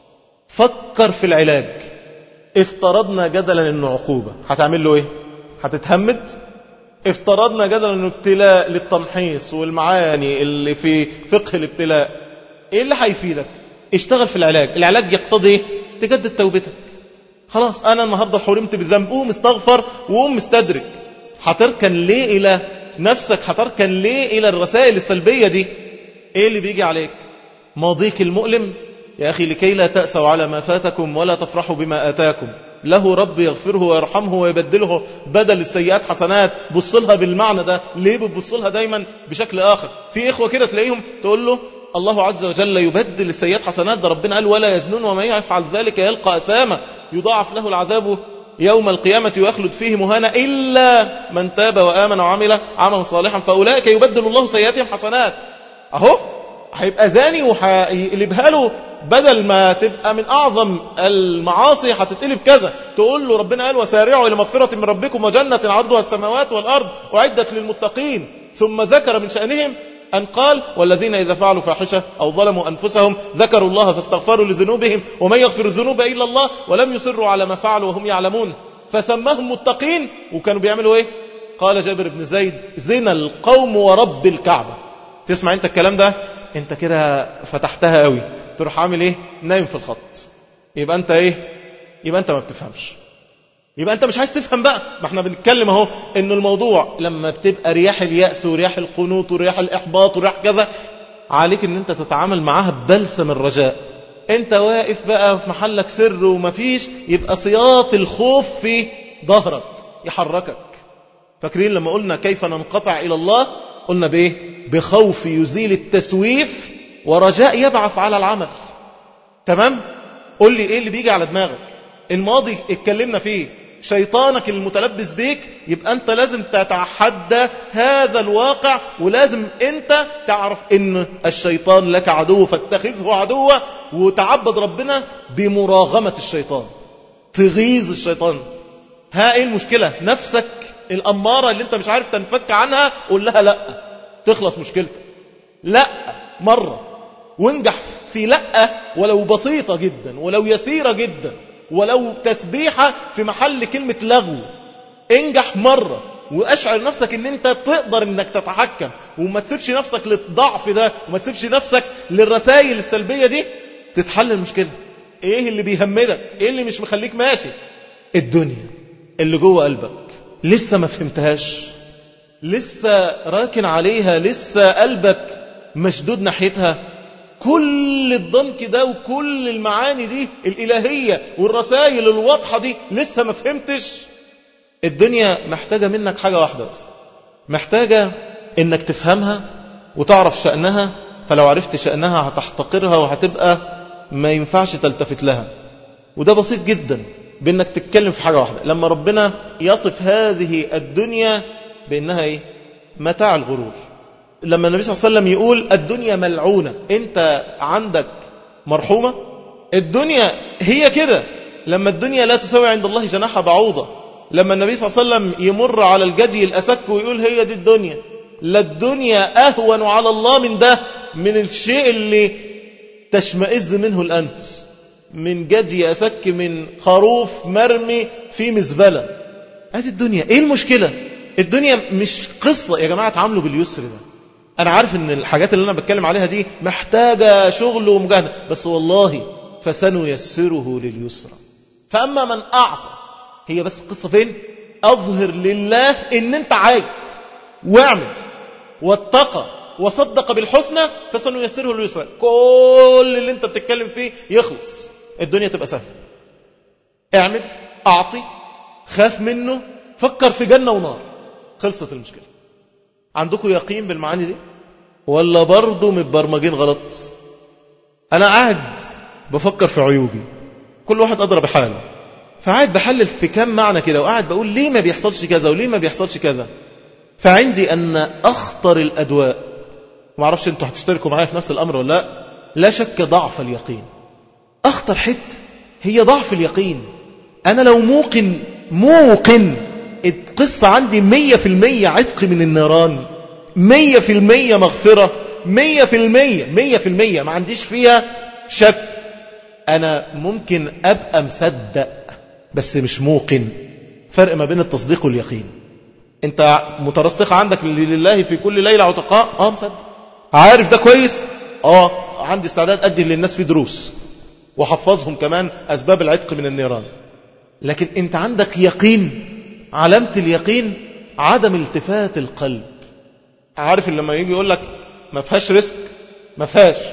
فكر في العلاج. افترضنا جدلا انه عقوبة، هتعمل له ايه؟ هتتهمد؟ افترضنا جدلا انه ابتلاء للتمحيص والمعاني اللي في فقه الابتلاء، ايه اللي هيفيدك؟ اشتغل في العلاج. العلاج يقتضي ايه؟ تجدد توبتك. خلاص انا النهاردة حرمت بالذنب، قوم استغفر وقوم مستدرك. هتركن ليه الى نفسك؟ هتركن ليه الى الرسائل السلبية دي؟ ايه اللي بيجي عليك؟ ماضيك المؤلم يا أخي لكي لا تأسوا على ما فاتكم ولا تفرحوا بما آتاكم، له رب يغفره ويرحمه ويبدله بدل السيئات حسنات. بص لها بالمعنى ده، ليه بتبص لها دايما بشكل آخر؟ في إخوة كده تلاقيهم تقول له الله عز وجل يبدل السيئات حسنات، ده ربنا قال ولا يزنون ومن يفعل ذلك يلقى أثاما يضاعف له العذاب يوم القيامة ويخلد فيه مهانا إلا من تاب وآمن وعمل عملا صالحا فأولئك يبدل الله سيئاتهم حسنات. أهو هيبقى زاني وهيقلبها له بدل ما تبقى من أعظم المعاصي هتتقلب كذا. تقول له ربنا قال وسارعوا إلى مغفرة من ربكم وجنة عرضها السماوات والأرض أعدت للمتقين، ثم ذكر من شأنهم أن قال والذين إذا فعلوا فاحشة أو ظلموا أنفسهم ذكروا الله فاستغفروا لذنوبهم ومن يغفر الذنوب إلا الله ولم يصروا على ما فعلوا وهم يعلمون فسماهم متقين. وكانوا بيعملوا إيه؟ قال جابر بن زيد زنا القوم ورب الكعبة. تسمع أنت الكلام ده أنت كده فتحتها قوي، تروح عامل إيه؟ نايم في الخط. يبقى أنت إيه؟ يبقى أنت ما بتفهمش، يبقى أنت مش عايز تفهم بقى. ما احنا بنتكلم اهو إن الموضوع لما بتبقى رياح اليأس ورياح القنوط ورياح الإحباط ورياح كذا، عليك إن أنت تتعامل معاها ببلسم الرجاء. أنت واقف بقى في محلك سر ومفيش، يبقى سياط الخوف في ظهرك يحركك. فاكرين لما قلنا كيف ننقطع إلى الله؟ قلنا بإيه؟ بخوف يزيل التسويف ورجاء يبعث على العمل. تمام؟ قل لي إيه اللي بيجي على دماغك؟ الماضي اتكلمنا فيه، شيطانك المتلبس بيك، يبقى أنت لازم تتحدى هذا الواقع، ولازم أنت تعرف إن الشيطان لك عدو فاتخذه عدوا، وتعبد ربنا بمراغمة الشيطان، تغيظ الشيطان. ها إيه المشكلة؟ نفسك الأمارة اللي أنت مش عارف تنفك عنها قول لها لا، تخلص مشكلتك. لا مرة وانجح في لا، ولو بسيطة جدا ولو يسيرة جدا ولو تسبيحة في محل كلمة لغو. انجح مرة واشعر نفسك ان انت تقدر انك تتحكم، وما تسيبش نفسك للضعف ده، وما تسيبش نفسك للرسائل السلبية دي. تتحل المشكلة. ايه اللي بيهمدك؟ ايه اللي مش مخليك ماشي؟ الدنيا اللي جوه قلبك لسه ما فهمتهاش، لسه راكن عليها، لسه قلبك مشدود ناحيتها. كل الضنك ده وكل المعاني دي الإلهية والرسائل الواضحة دي لسه ما فهمتش. الدنيا محتاجة منك حاجة واحدة بس، محتاجة انك تفهمها وتعرف شأنها. فلو عرفت شأنها هتحتقرها وهتبقى ما ينفعش تلتفت لها. وده بسيط جدا بانك تتكلم في حاجة واحدة. لما ربنا يصف هذه الدنيا بانها ايه؟ متاع الغرور. لما النبي صلى الله عليه وسلم يقول الدنيا ملعونة، انت عندك مرحومة؟ الدنيا هي كده. لما الدنيا لا تساوي عند الله جناح بعوضة. لما النبي صلى الله عليه وسلم يمر على الجدي الأسك ويقول هي دي الدنيا، لا الدنيا أهون على الله من ده، من الشيء اللي تشمئز منه الأنفس، من جدي أسك، من خروف مرمي في مزبلة. هذه الدنيا. ايه المشكلة؟ الدنيا مش قصة يا جماعة، تعاملوا باليسر ده. أنا عارف أن الحاجات اللي أنا بتكلم عليها دي محتاجة شغل ومجاهدة، بس والله فسنيسره لليسرى. فأما من أعطى، هي بس القصة فين؟ أظهر لله أن أنت عايز واعمل واتقى وصدق بالحسنى فسنيسره لليسرى. كل اللي أنت بتتكلم فيه يخلص، الدنيا تبقى سهلة. اعمل، أعطي، خاف منه، فكر في جنة ونار، خلصت المشكلة. عندكم يقين بالمعاني دي ولا برضو متبرمجين غلط؟ أنا قاعد بفكر في عيوبي، كل واحد أضرب حاله، فقاعد بحلل في كم معنى كده، وقاعد بقول ليه ما بيحصلش كذا وليه ما بيحصلش كذا. فعندي أن أخطر الأدواء، ما أعرفش أنتوا هتشتركوا معايا في نفس الأمر ولا لا، لا شك ضعف اليقين. أخطر حت هي ضعف اليقين. أنا لو موقن موقن القصة عندي مية في المية عتق من النيران، مية في المية مغفرة، مية في المية مية في المية ما عنديش فيها شك، أنا ممكن أبقى مصدق بس مش موقن. فرق ما بين التصديق واليقين. أنت مترسخ عندك لله في كل ليلة عتقاء، آه مصدق. عارف ده كويس، آه عندي استعداد أدي للناس في دروس وحفظهم كمان أسباب العتق من النيران. لكن أنت عندك يقين. علامة اليقين عدم التفات القلب. عارف لما يجي يقول لك ما فيهاش رزق، ما فيهاش،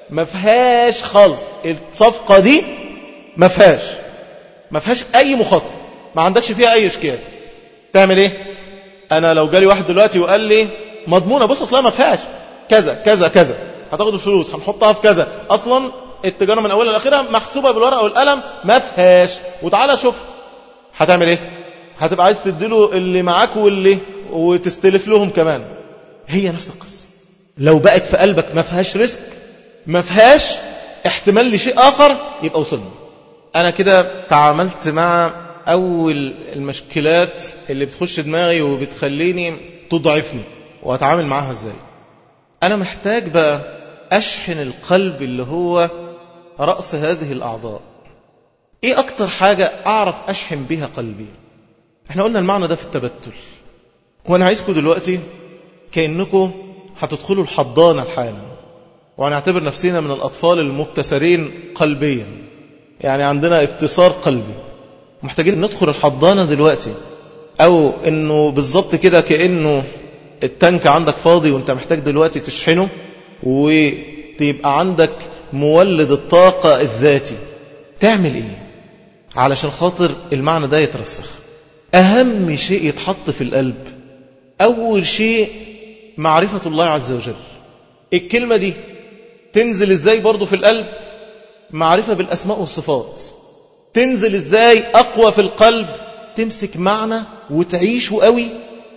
ما فيهاش خالص. الصفقة دي ما فيهاش ما فيهاش أي مخاطرة، ما عندكش فيها أي إشكال. تعمل إيه؟ أنا لو جالي واحد دلوقتي وقال لي مضمونة، بص أصلا ما فيهاش كذا كذا كذا، هتاخد الفلوس هنحطها في كذا، أصلا التجارة من أولها لآخرها محسوبة بالورقة والقلم، ما فيهاش، وتعالى شوف هتعمل إيه؟ هتبقى عايز تديله اللي معاك واللي وتستلف لهم كمان. هي نفس القصة. لو بقت في قلبك ما فيهاش رزق، ما فيهاش احتمال لشيء آخر، يبقى وصلنا. أنا كده تعاملت مع أول المشكلات اللي بتخش دماغي وبتخليني تضعفني، وأتعامل معها إزاي. أنا محتاج بقى أشحن القلب اللي هو رأس هذه الأعضاء. إيه أكتر حاجة أعرف أشحن بها قلبي؟ إحنا قلنا المعنى ده في التبتل، وأنا عايزكم دلوقتي كأنكم هتدخلوا الحضانة الحالة، وهنعتبر نفسنا من الأطفال المبتسرين قلبيا، يعني عندنا ابتسار قلبي، محتاجين ندخل الحضانة دلوقتي. أو إنه بالضبط كده كأنه التانك عندك فاضي وانت محتاج دلوقتي تشحنه، وتبقى عندك مولد الطاقة الذاتي. تعمل ايه علشان خاطر المعنى ده يترسخ؟ أهم شيء يتحط في القلب أول شيء معرفة الله عز وجل. الكلمة دي تنزل ازاي برضو في القلب؟ معرفة بالأسماء والصفات. تنزل ازاي أقوى في القلب؟ تمسك معنى وتعيشه قوي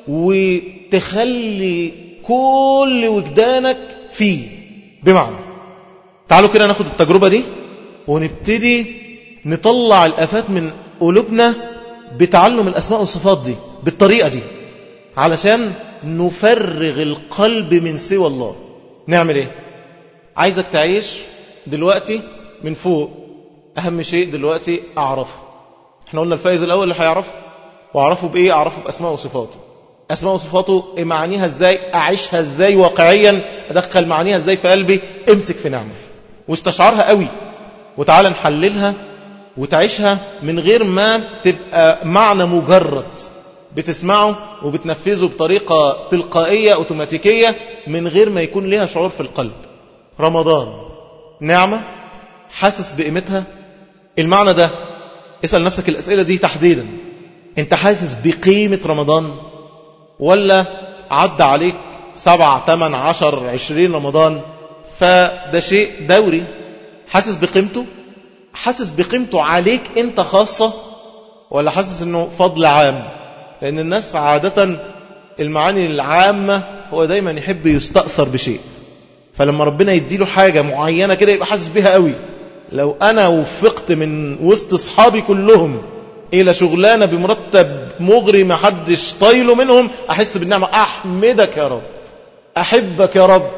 وتخلي كل وجدانك فيه. بمعنى تعالوا كده ناخد التجربة دي ونبتدي نطلع الآفات من قلوبنا بتعلم الأسماء والصفات دي بالطريقة دي، علشان نفرغ القلب من سوى الله. نعمل ايه؟ عايزك تعيش دلوقتي من فوق. أهم شيء دلوقتي أعرفه. احنا قلنا الفائز الأول اللي هيعرفه، وأعرفه بإيه؟ أعرفه بأسماء وصفاته. أسماء وصفاته معانيها إزاي؟ أعيشها إزاي واقعيا؟ أدخل معانيها إزاي في قلبي؟ امسك في نعمة واستشعرها قوي، وتعالى نحللها وتعيشها من غير ما تبقى معنى مجرد بتسمعه وبتنفذه بطريقة تلقائية أوتوماتيكية من غير ما يكون لها شعور في القلب. رمضان نعمة، حاسس بقيمتها؟ المعنى ده اسأل نفسك الأسئلة دي تحديدا. انت حاسس بقيمة رمضان؟ ولا عدى عليك سبعة تمن عشر عشرين رمضان فده شيء دوري؟ حاسس بقيمته؟ حاسس بقيمته عليك انت خاصة، ولا حاسس انه فضل عام؟ لان الناس عادة المعاني العامة هو دايما يحب يستأثر بشيء، فلما ربنا يديله حاجة معينة كده يبقى حاسس بها قوي. لو انا وفقت من وسط اصحابي كلهم الى شغلانة بمرتب مغري ما حدش طايله منهم، احس بالنعمة. احمدك يا رب، احبك يا رب،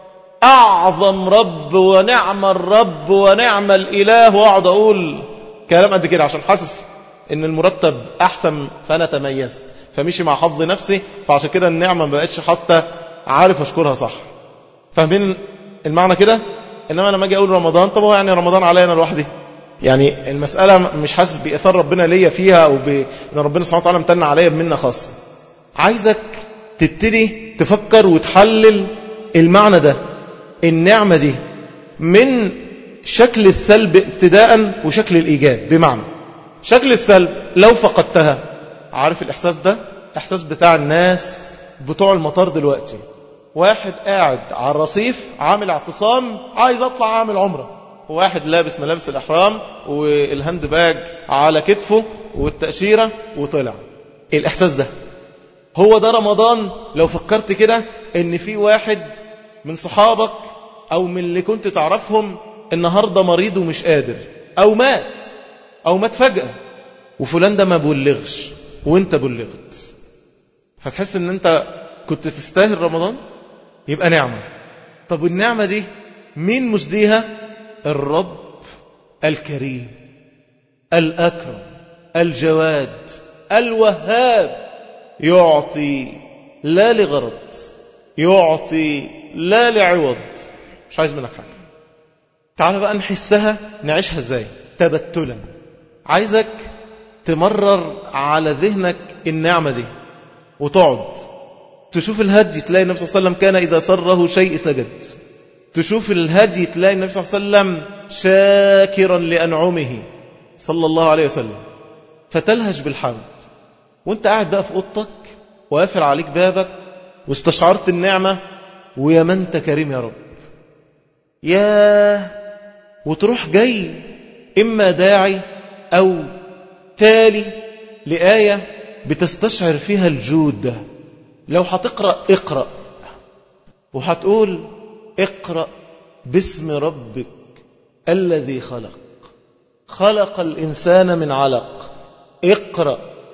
اعظم رب ونعم الرب ونعم الاله، واقعد اقول كلام قد كده عشان حاسس ان المرتب احسن فانا تميزت، فمشي مع حظ نفسي، فعشان كده النعمة ما بقتش حتى عارف اشكرها صح. فاهمين المعنى كده؟ انما انا ما اجي اقول رمضان، طب هو يعني رمضان عليا انا لوحدي؟ يعني المسألة مش حاسس بإثار ربنا ليا فيها، أو بأن ربنا سبحانه وتعالى امتن عليا بمنة خاصة. عايزك تبتدي تفكر وتحلل المعنى ده، النعمة دي من شكل السلب ابتداء وشكل الإيجاب. بمعنى شكل السلب لو فقدتها، عارف الإحساس ده؟ إحساس بتاع الناس بتوع المطار دلوقتي. واحد قاعد على الرصيف عامل اعتصام عايز أطلع عامل عمره، واحد لابس ملابس الأحرام والهاند باج على كتفه والتأشيرة وطلع. الإحساس ده هو ده رمضان. لو فكرت كده ان في واحد من صحابك او من اللي كنت تعرفهم النهاردة مريض ومش قادر، او مات او مات فجأة، وفلان ده ما بلغش وانت بلغت، فتحس ان انت كنت تستاهل رمضان. يبقى نعمة. طب والنعمة دي مين مسديها؟ الرب الكريم الأكرم الجواد الوهاب، يعطي لا لغرض، يعطي لا لعوض، مش عايز منك حاجة. تعال بقى نحسها، نعيشها ازاي؟ تبتلا. عايزك تمرر على ذهنك النعمة دي وتقعد تشوف الهدي، تلاقي النبي صلى الله عليه وسلم كان إذا سره شيء سجد. تشوف الهدي تلاقي النبي صلى الله عليه وسلم شاكرا لأنعمه صلى الله عليه وسلم، فتلهج بالحمد. وانت قاعد بقى في أوضتك وقافل عليك بابك واستشعرت النعمة، ويا من انت كريم يا رب، يا وتروح جاي إما داعي أو تالي لآية بتستشعر فيها الجود ده. لو هتقرأ اقرأ، وهتقول اقرأ باسم ربك الذي خلق خلق الإنسان من علق، اقرأ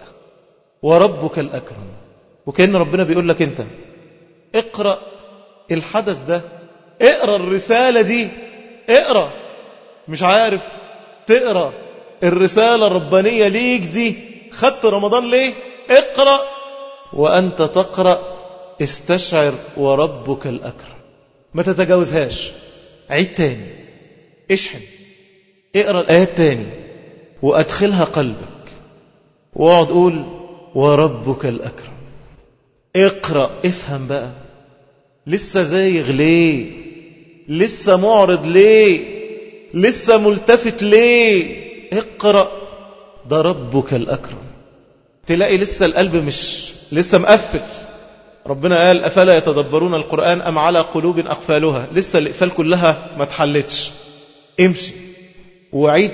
وربك الأكرم. وكأن ربنا بيقول لك انت اقرأ الحدث ده، اقرأ الرسالة دي، اقرأ. مش عارف تقرأ الرسالة الربانية ليك دي، خدت رمضان ليه؟ اقرأ. وأنت تقرأ استشعر وربك الأكرم، ما تتجاوزهاش. عيد تاني، اشحن، اقرأ الآيات تاني وأدخلها قلبك، واقعد قول وربك الأكرم. اقرأ، افهم بقى، لسه زايغ ليه؟ لسه معرض ليه؟ لسه ملتفت ليه؟ اقرأ، ده ربك الأكرم. تلاقي لسه القلب مش لسه مقفل. ربنا قال أفلا يتدبرون القرآن أم على قلوب أقفالها، لسه الإقفال كلها ما تحلتش. امشي وعيد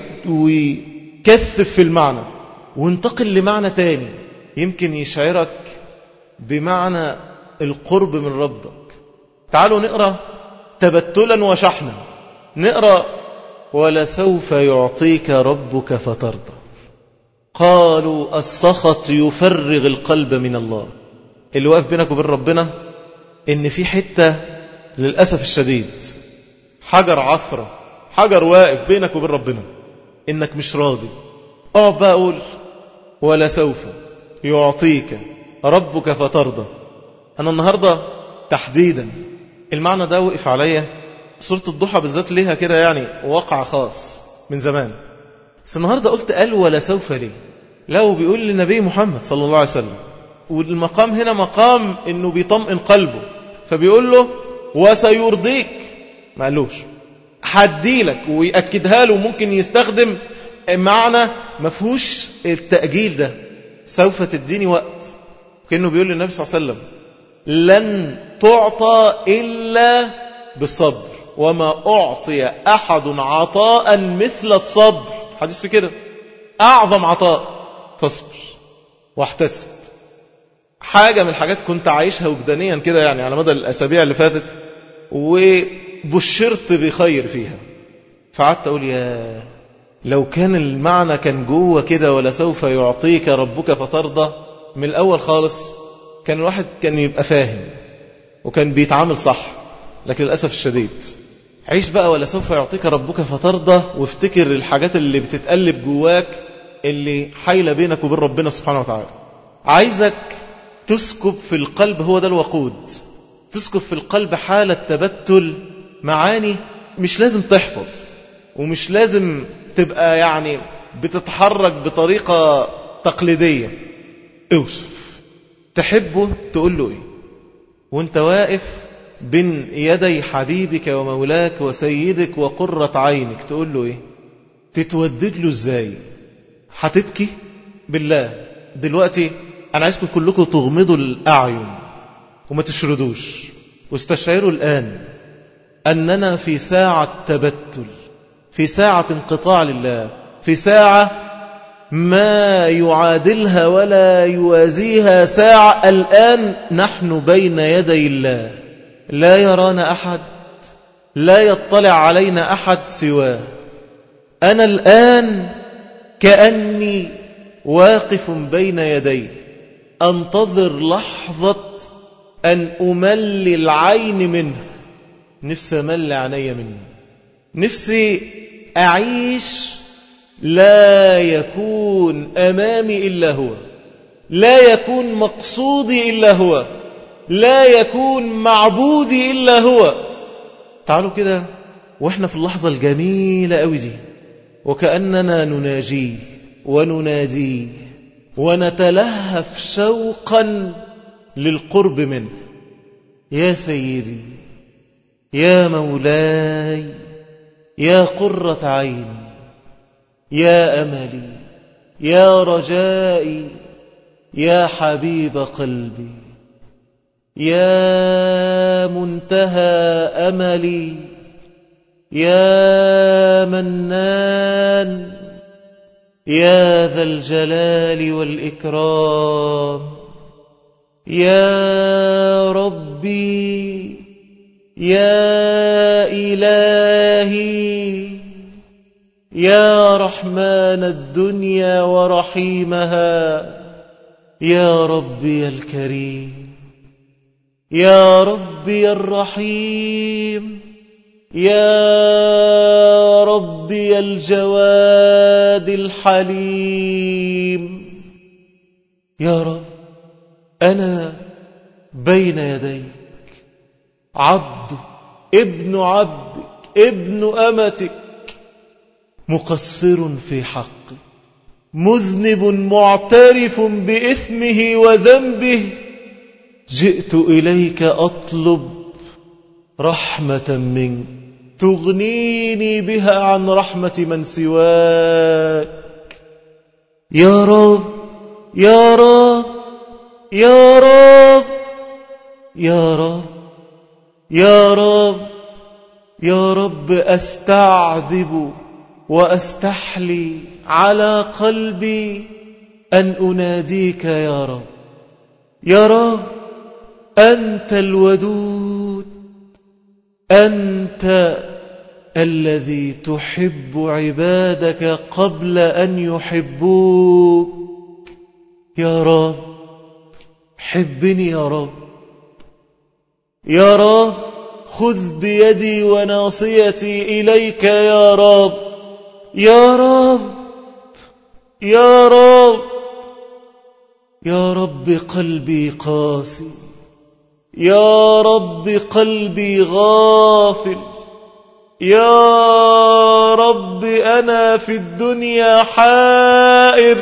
وكثف في المعنى وانتقل لمعنى تاني يمكن يشعرك بمعنى القرب من ربك. تعالوا نقرأ تبتلا وشحنا، نقرأ ولسوف يعطيك ربك فترضى. قالوا السخط يفرغ القلب من الله. اللي واقف بينك وبين ربنا ان في حتة للأسف الشديد حجر عثرة، حجر واقف بينك وبين ربنا انك مش راضي. اقعد بقى اقول ولسوف يعطيك ربك فترضى. انا النهاردة تحديدا المعنى ده وقف عليا. سورة الضحى بالذات ليها كده يعني واقع خاص من زمان، بس النهاردة قلت قال ولسوف ليه؟ لو بيقول للنبي محمد صلى الله عليه وسلم، والمقام هنا مقام انه بيطمئن قلبه، فبيقول له وسيرضيك، ما قالوش حديلك ويأكدها له. ممكن يستخدم معنى مفهوش التأجيل ده، سوف تديني وقت. كأنه بيقول للنبي صلى الله عليه وسلم لن تعطى إلا بالصبر، وما أعطي أحد عطاء مثل الصبر. حديث في كده أعظم عطاء فاصبر واحتسب. حاجة من الحاجات كنت عايشها وجدانيا كده يعني على مدى الأسابيع اللي فاتت، وبشرت بخير فيها. فقعدت أقول يا لو كان المعنى كان جوه كده ولسوف يعطيك ربك فترضى من الأول خالص، كان الواحد كان يبقى فاهم وكان بيتعامل صح. لكن للأسف الشديد عيش بقى ولسوف يعطيك ربك فترضى، وافتكر الحاجات اللي بتتقلب جواك اللي حايلة بينك وبين ربنا سبحانه وتعالى. عايزك تسكب في القلب، هو ده الوقود، تسكب في القلب حالة تبتل معاني. مش لازم تحفظ ومش لازم تبقى يعني بتتحرك بطريقة تقليدية. اوصف تحبه تقول له ايه وانت واقف بين يدي حبيبك ومولاك وسيدك وقرة عينك، تقول له ايه؟ تتودد له ازاي؟ هتبكي بالله دلوقتي. انا عايزكم كلكم تغمضوا الاعين وما تشردوش، واستشعروا الان اننا في ساعة تبتل، في ساعة انقطاع لله، في ساعة ما يعادلها ولا يوازيها ساعة. الآن نحن بين يدي الله، لا يرانا أحد، لا يطلع علينا أحد سواه. أنا الآن كأني واقف بين يديه، أنتظر لحظة أن أمل العين منه. نفسي أمل عيني منه، نفسي أعيش لا يكون أمامي إلا هو، لا يكون مقصودي إلا هو، لا يكون معبودي إلا هو. تعالوا كده وإحنا في اللحظة الجميلة قوي دي، وكأننا نناجيه ونناديه ونتلهف شوقا للقرب منه. يا سيدي يا مولاي يا قرة عيني يا أملي يا رجائي يا حبيب قلبي يا منتهى أملي يا منان يا ذا الجلال والإكرام يا ربي يا إلهي يا رحمن الدنيا ورحيمها يا ربي الكريم يا ربي الرحيم يا ربي الجواد الحليم يا رب أنا بين يديك عبدك ابن عبدك ابن أمتك مقصر في حقي مذنب معترف بإثمه وذنبه جئت إليك أطلب رحمة منك تغنيني بها عن رحمة من سواك يا رب يا رب يا رب يا رب يا رب يا رب أستعذب وأستحلي على قلبي أن أناديك يا رب يا رب أنت الودود أنت الذي تحب عبادك قبل أن يحبوك يا رب حبني يا رب يا رب خذ بيدي وناصيتي إليك يا رب يا رب يا رب يا رب قلبي قاسي يا رب قلبي غافل يا رب أنا في الدنيا حائر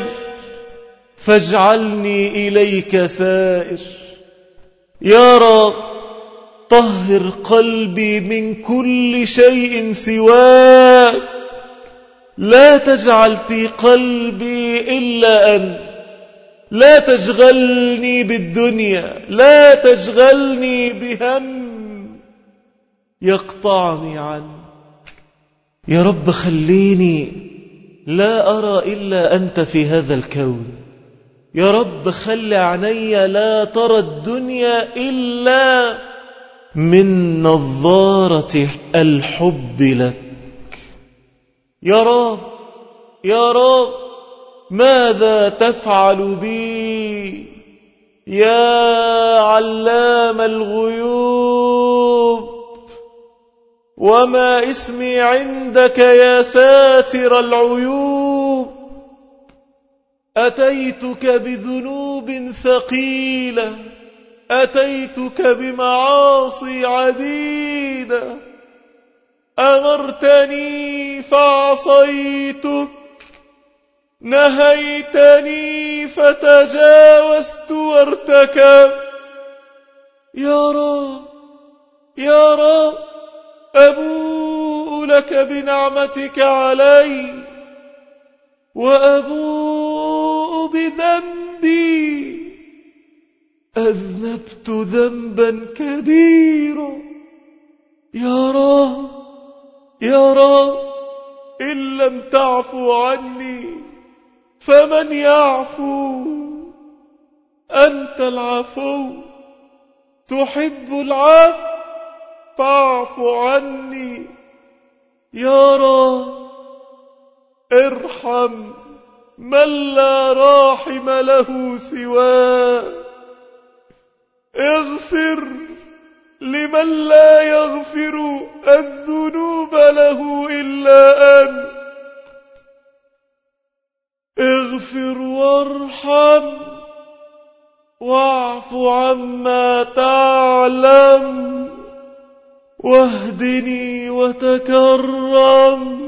فاجعلني إليك سائر يا رب طهر قلبي من كل شيء سواك لا تجعل في قلبي إلا أنت لا تشغلني بالدنيا لا تشغلني بهم يقطعني عنك يا رب خليني لا أرى إلا أنت في هذا الكون يا رب خلي عيني لا ترى الدنيا إلا من نظارة الحب لك يا رب يا رب ماذا تفعل بي يا علام الغيوب وما اسمي عندك يا ساتر العيوب أتيتك بذنوب ثقيلة أتيتك بمعاصي عديدة أمرتني فعصيتك نهيتني فتجاوزت وارتكبت يا رب يا رب أبوء لك بنعمتك علي وأبوء بذنبي أذنبت ذنبا كبيرا يا رب يا رب إن لم تعفو عني فمن يعفو أنت العفو تحب العفو فاعف عني يا رب ارحم من لا راحم له سواك اغفر لمن لا يغفر الذنوب له إلا أنت اغفر وارحم واعف عما تعلم واهدني وتكرم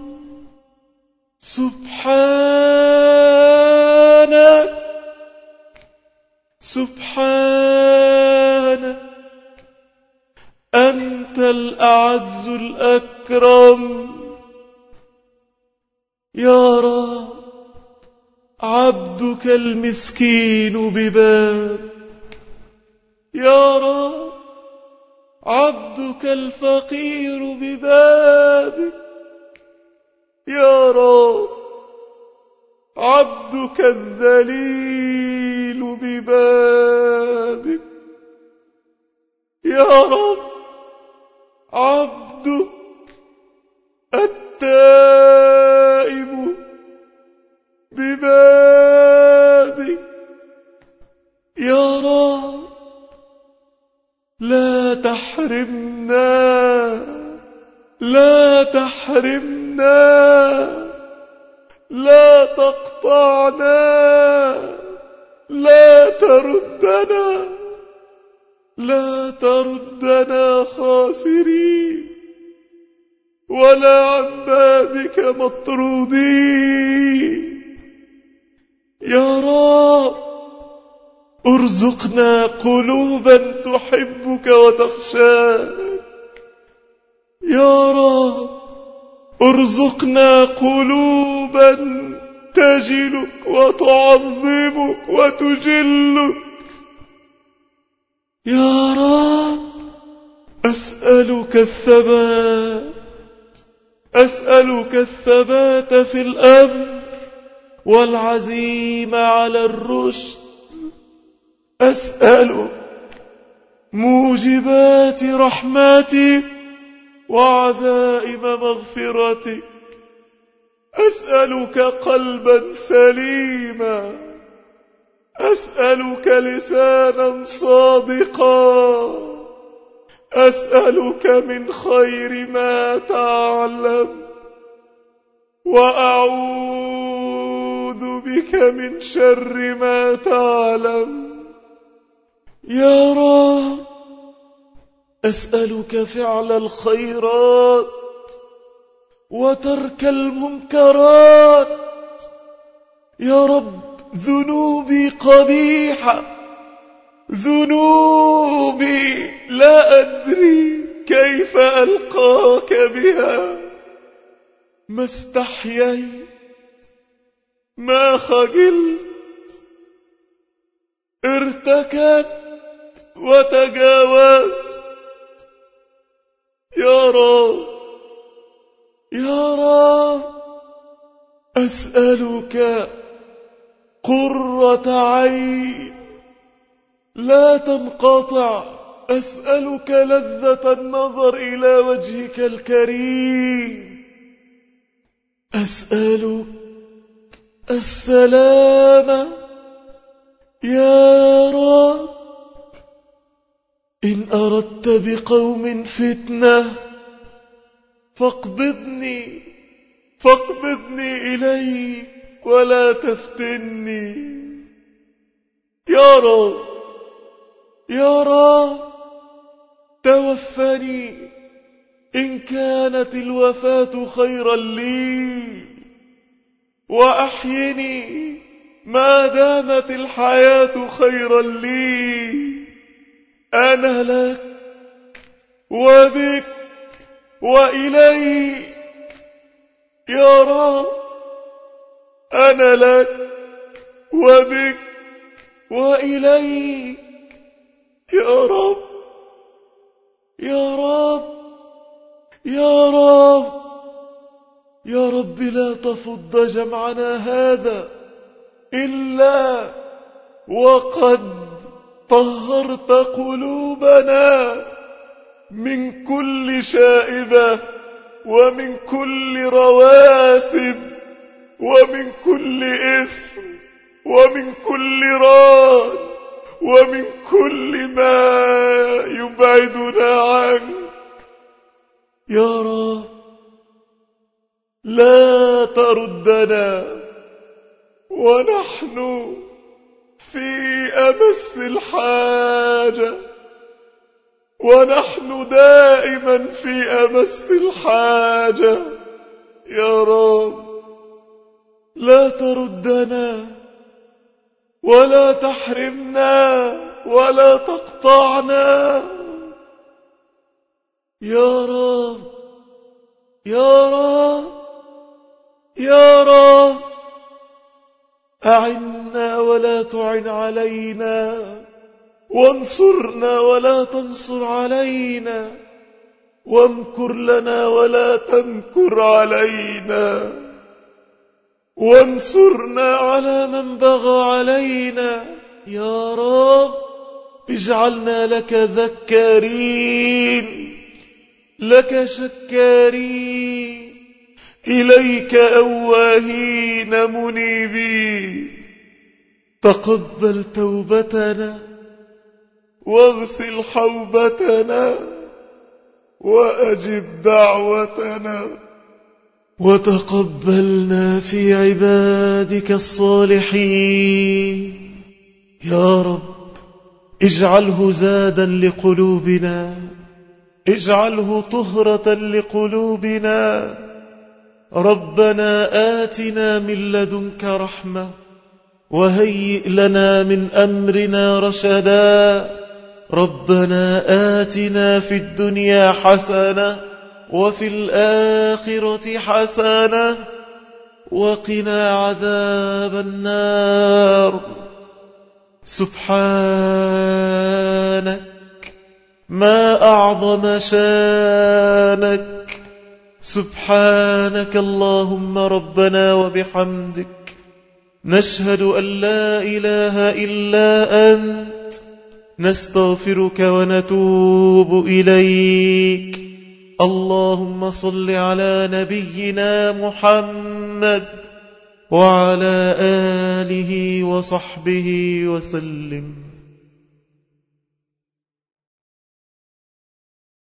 سبحانك سبحانك أنت الأعز الأكرم. يا رب عبدك المسكين ببابك، يا رب عبدك الفقير ببابك، يا رب عبدك الذليل ببابك، يا رب عبدك التائب ببابك، يا رب لا تحرمنا، لا تحرمنا، لا تقطعنا، لا تردنا، لا تردنا خاسرين ولا عن بابك مطرودين. يا رب ارزقنا قلوبا تحبك وتخشاك، يا رب ارزقنا قلوبا تجلك وتعظمك وتجلك. يا رب أسألك الثبات، أسألك الثبات في الأمر والعزيمة على الرشد، أسألك موجبات رحمتك وعزائم مغفرتك، أسألك قلبا سليما، أسألك لسانا صادقا، أسألك من خير ما تعلم، وأعوذ بك من شر ما تعلم. يا رب أسألك فعل الخيرات وترك المنكرات. يا رب ذنوبي قبيحة، ذنوبي لا أدري كيف ألقاك بها، ما استحييت، ما خجلت، ارتكبت وتجاوزت. يا رب يا رب أسألك قرة عين لا تنقطع، أسألك لذة النظر إلى وجهك الكريم، أسألك السلامة. يا رب إن أردت بقوم فتنة فاقبضني فاقبضني إليك ولا تفتني. يا رب يا رب توفني إن كانت الوفاة خيرا لي، وأحيني ما دامت الحياة خيرا لي. أنا لك وبك وإليك يا رب، أنا لك وبك وإليك يا رب يا رب يا رب يا رب لا تفض جمعنا هذا إلا وقد طهرت قلوبنا من كل شائبة ومن كل رواسب ومن كل إثم ومن كل ران ومن كل ما يبعدنا عنك. يا رب لا تردنا ونحن في أمس الحاجة، ونحن دائما في أمس الحاجة. يا رب لا تردنا ولا تحرمنا ولا تقطعنا. يا رب يا رب يا رب أعنا ولا تعن علينا، وانصرنا ولا تنصر علينا، وامكر لنا ولا تمكر علينا، وانصرنا على من بغى علينا. يا رب اجعلنا لك ذكارين، لك شكارين، إليك أواهين منيبين. تقبل توبتنا واغسل حوبتنا وأجب دعوتنا، وتقبلنا في عبادك الصالحين. يا رب اجعله زادا لقلوبنا، اجعله طهرة لقلوبنا. ربنا آتنا من لدنك رحمة وهيئ لنا من أمرنا رشدا. ربنا آتنا في الدنيا حسنة وفي الآخرة حسنة وقنا عذاب النار. سبحانك ما أعظم شانك، سبحانك اللهم ربنا وبحمدك، نشهد أن لا إله إلا أنت، نستغفرك ونتوب إليك. اللهم صل على نبينا محمد وعلى آله وصحبه وسلم.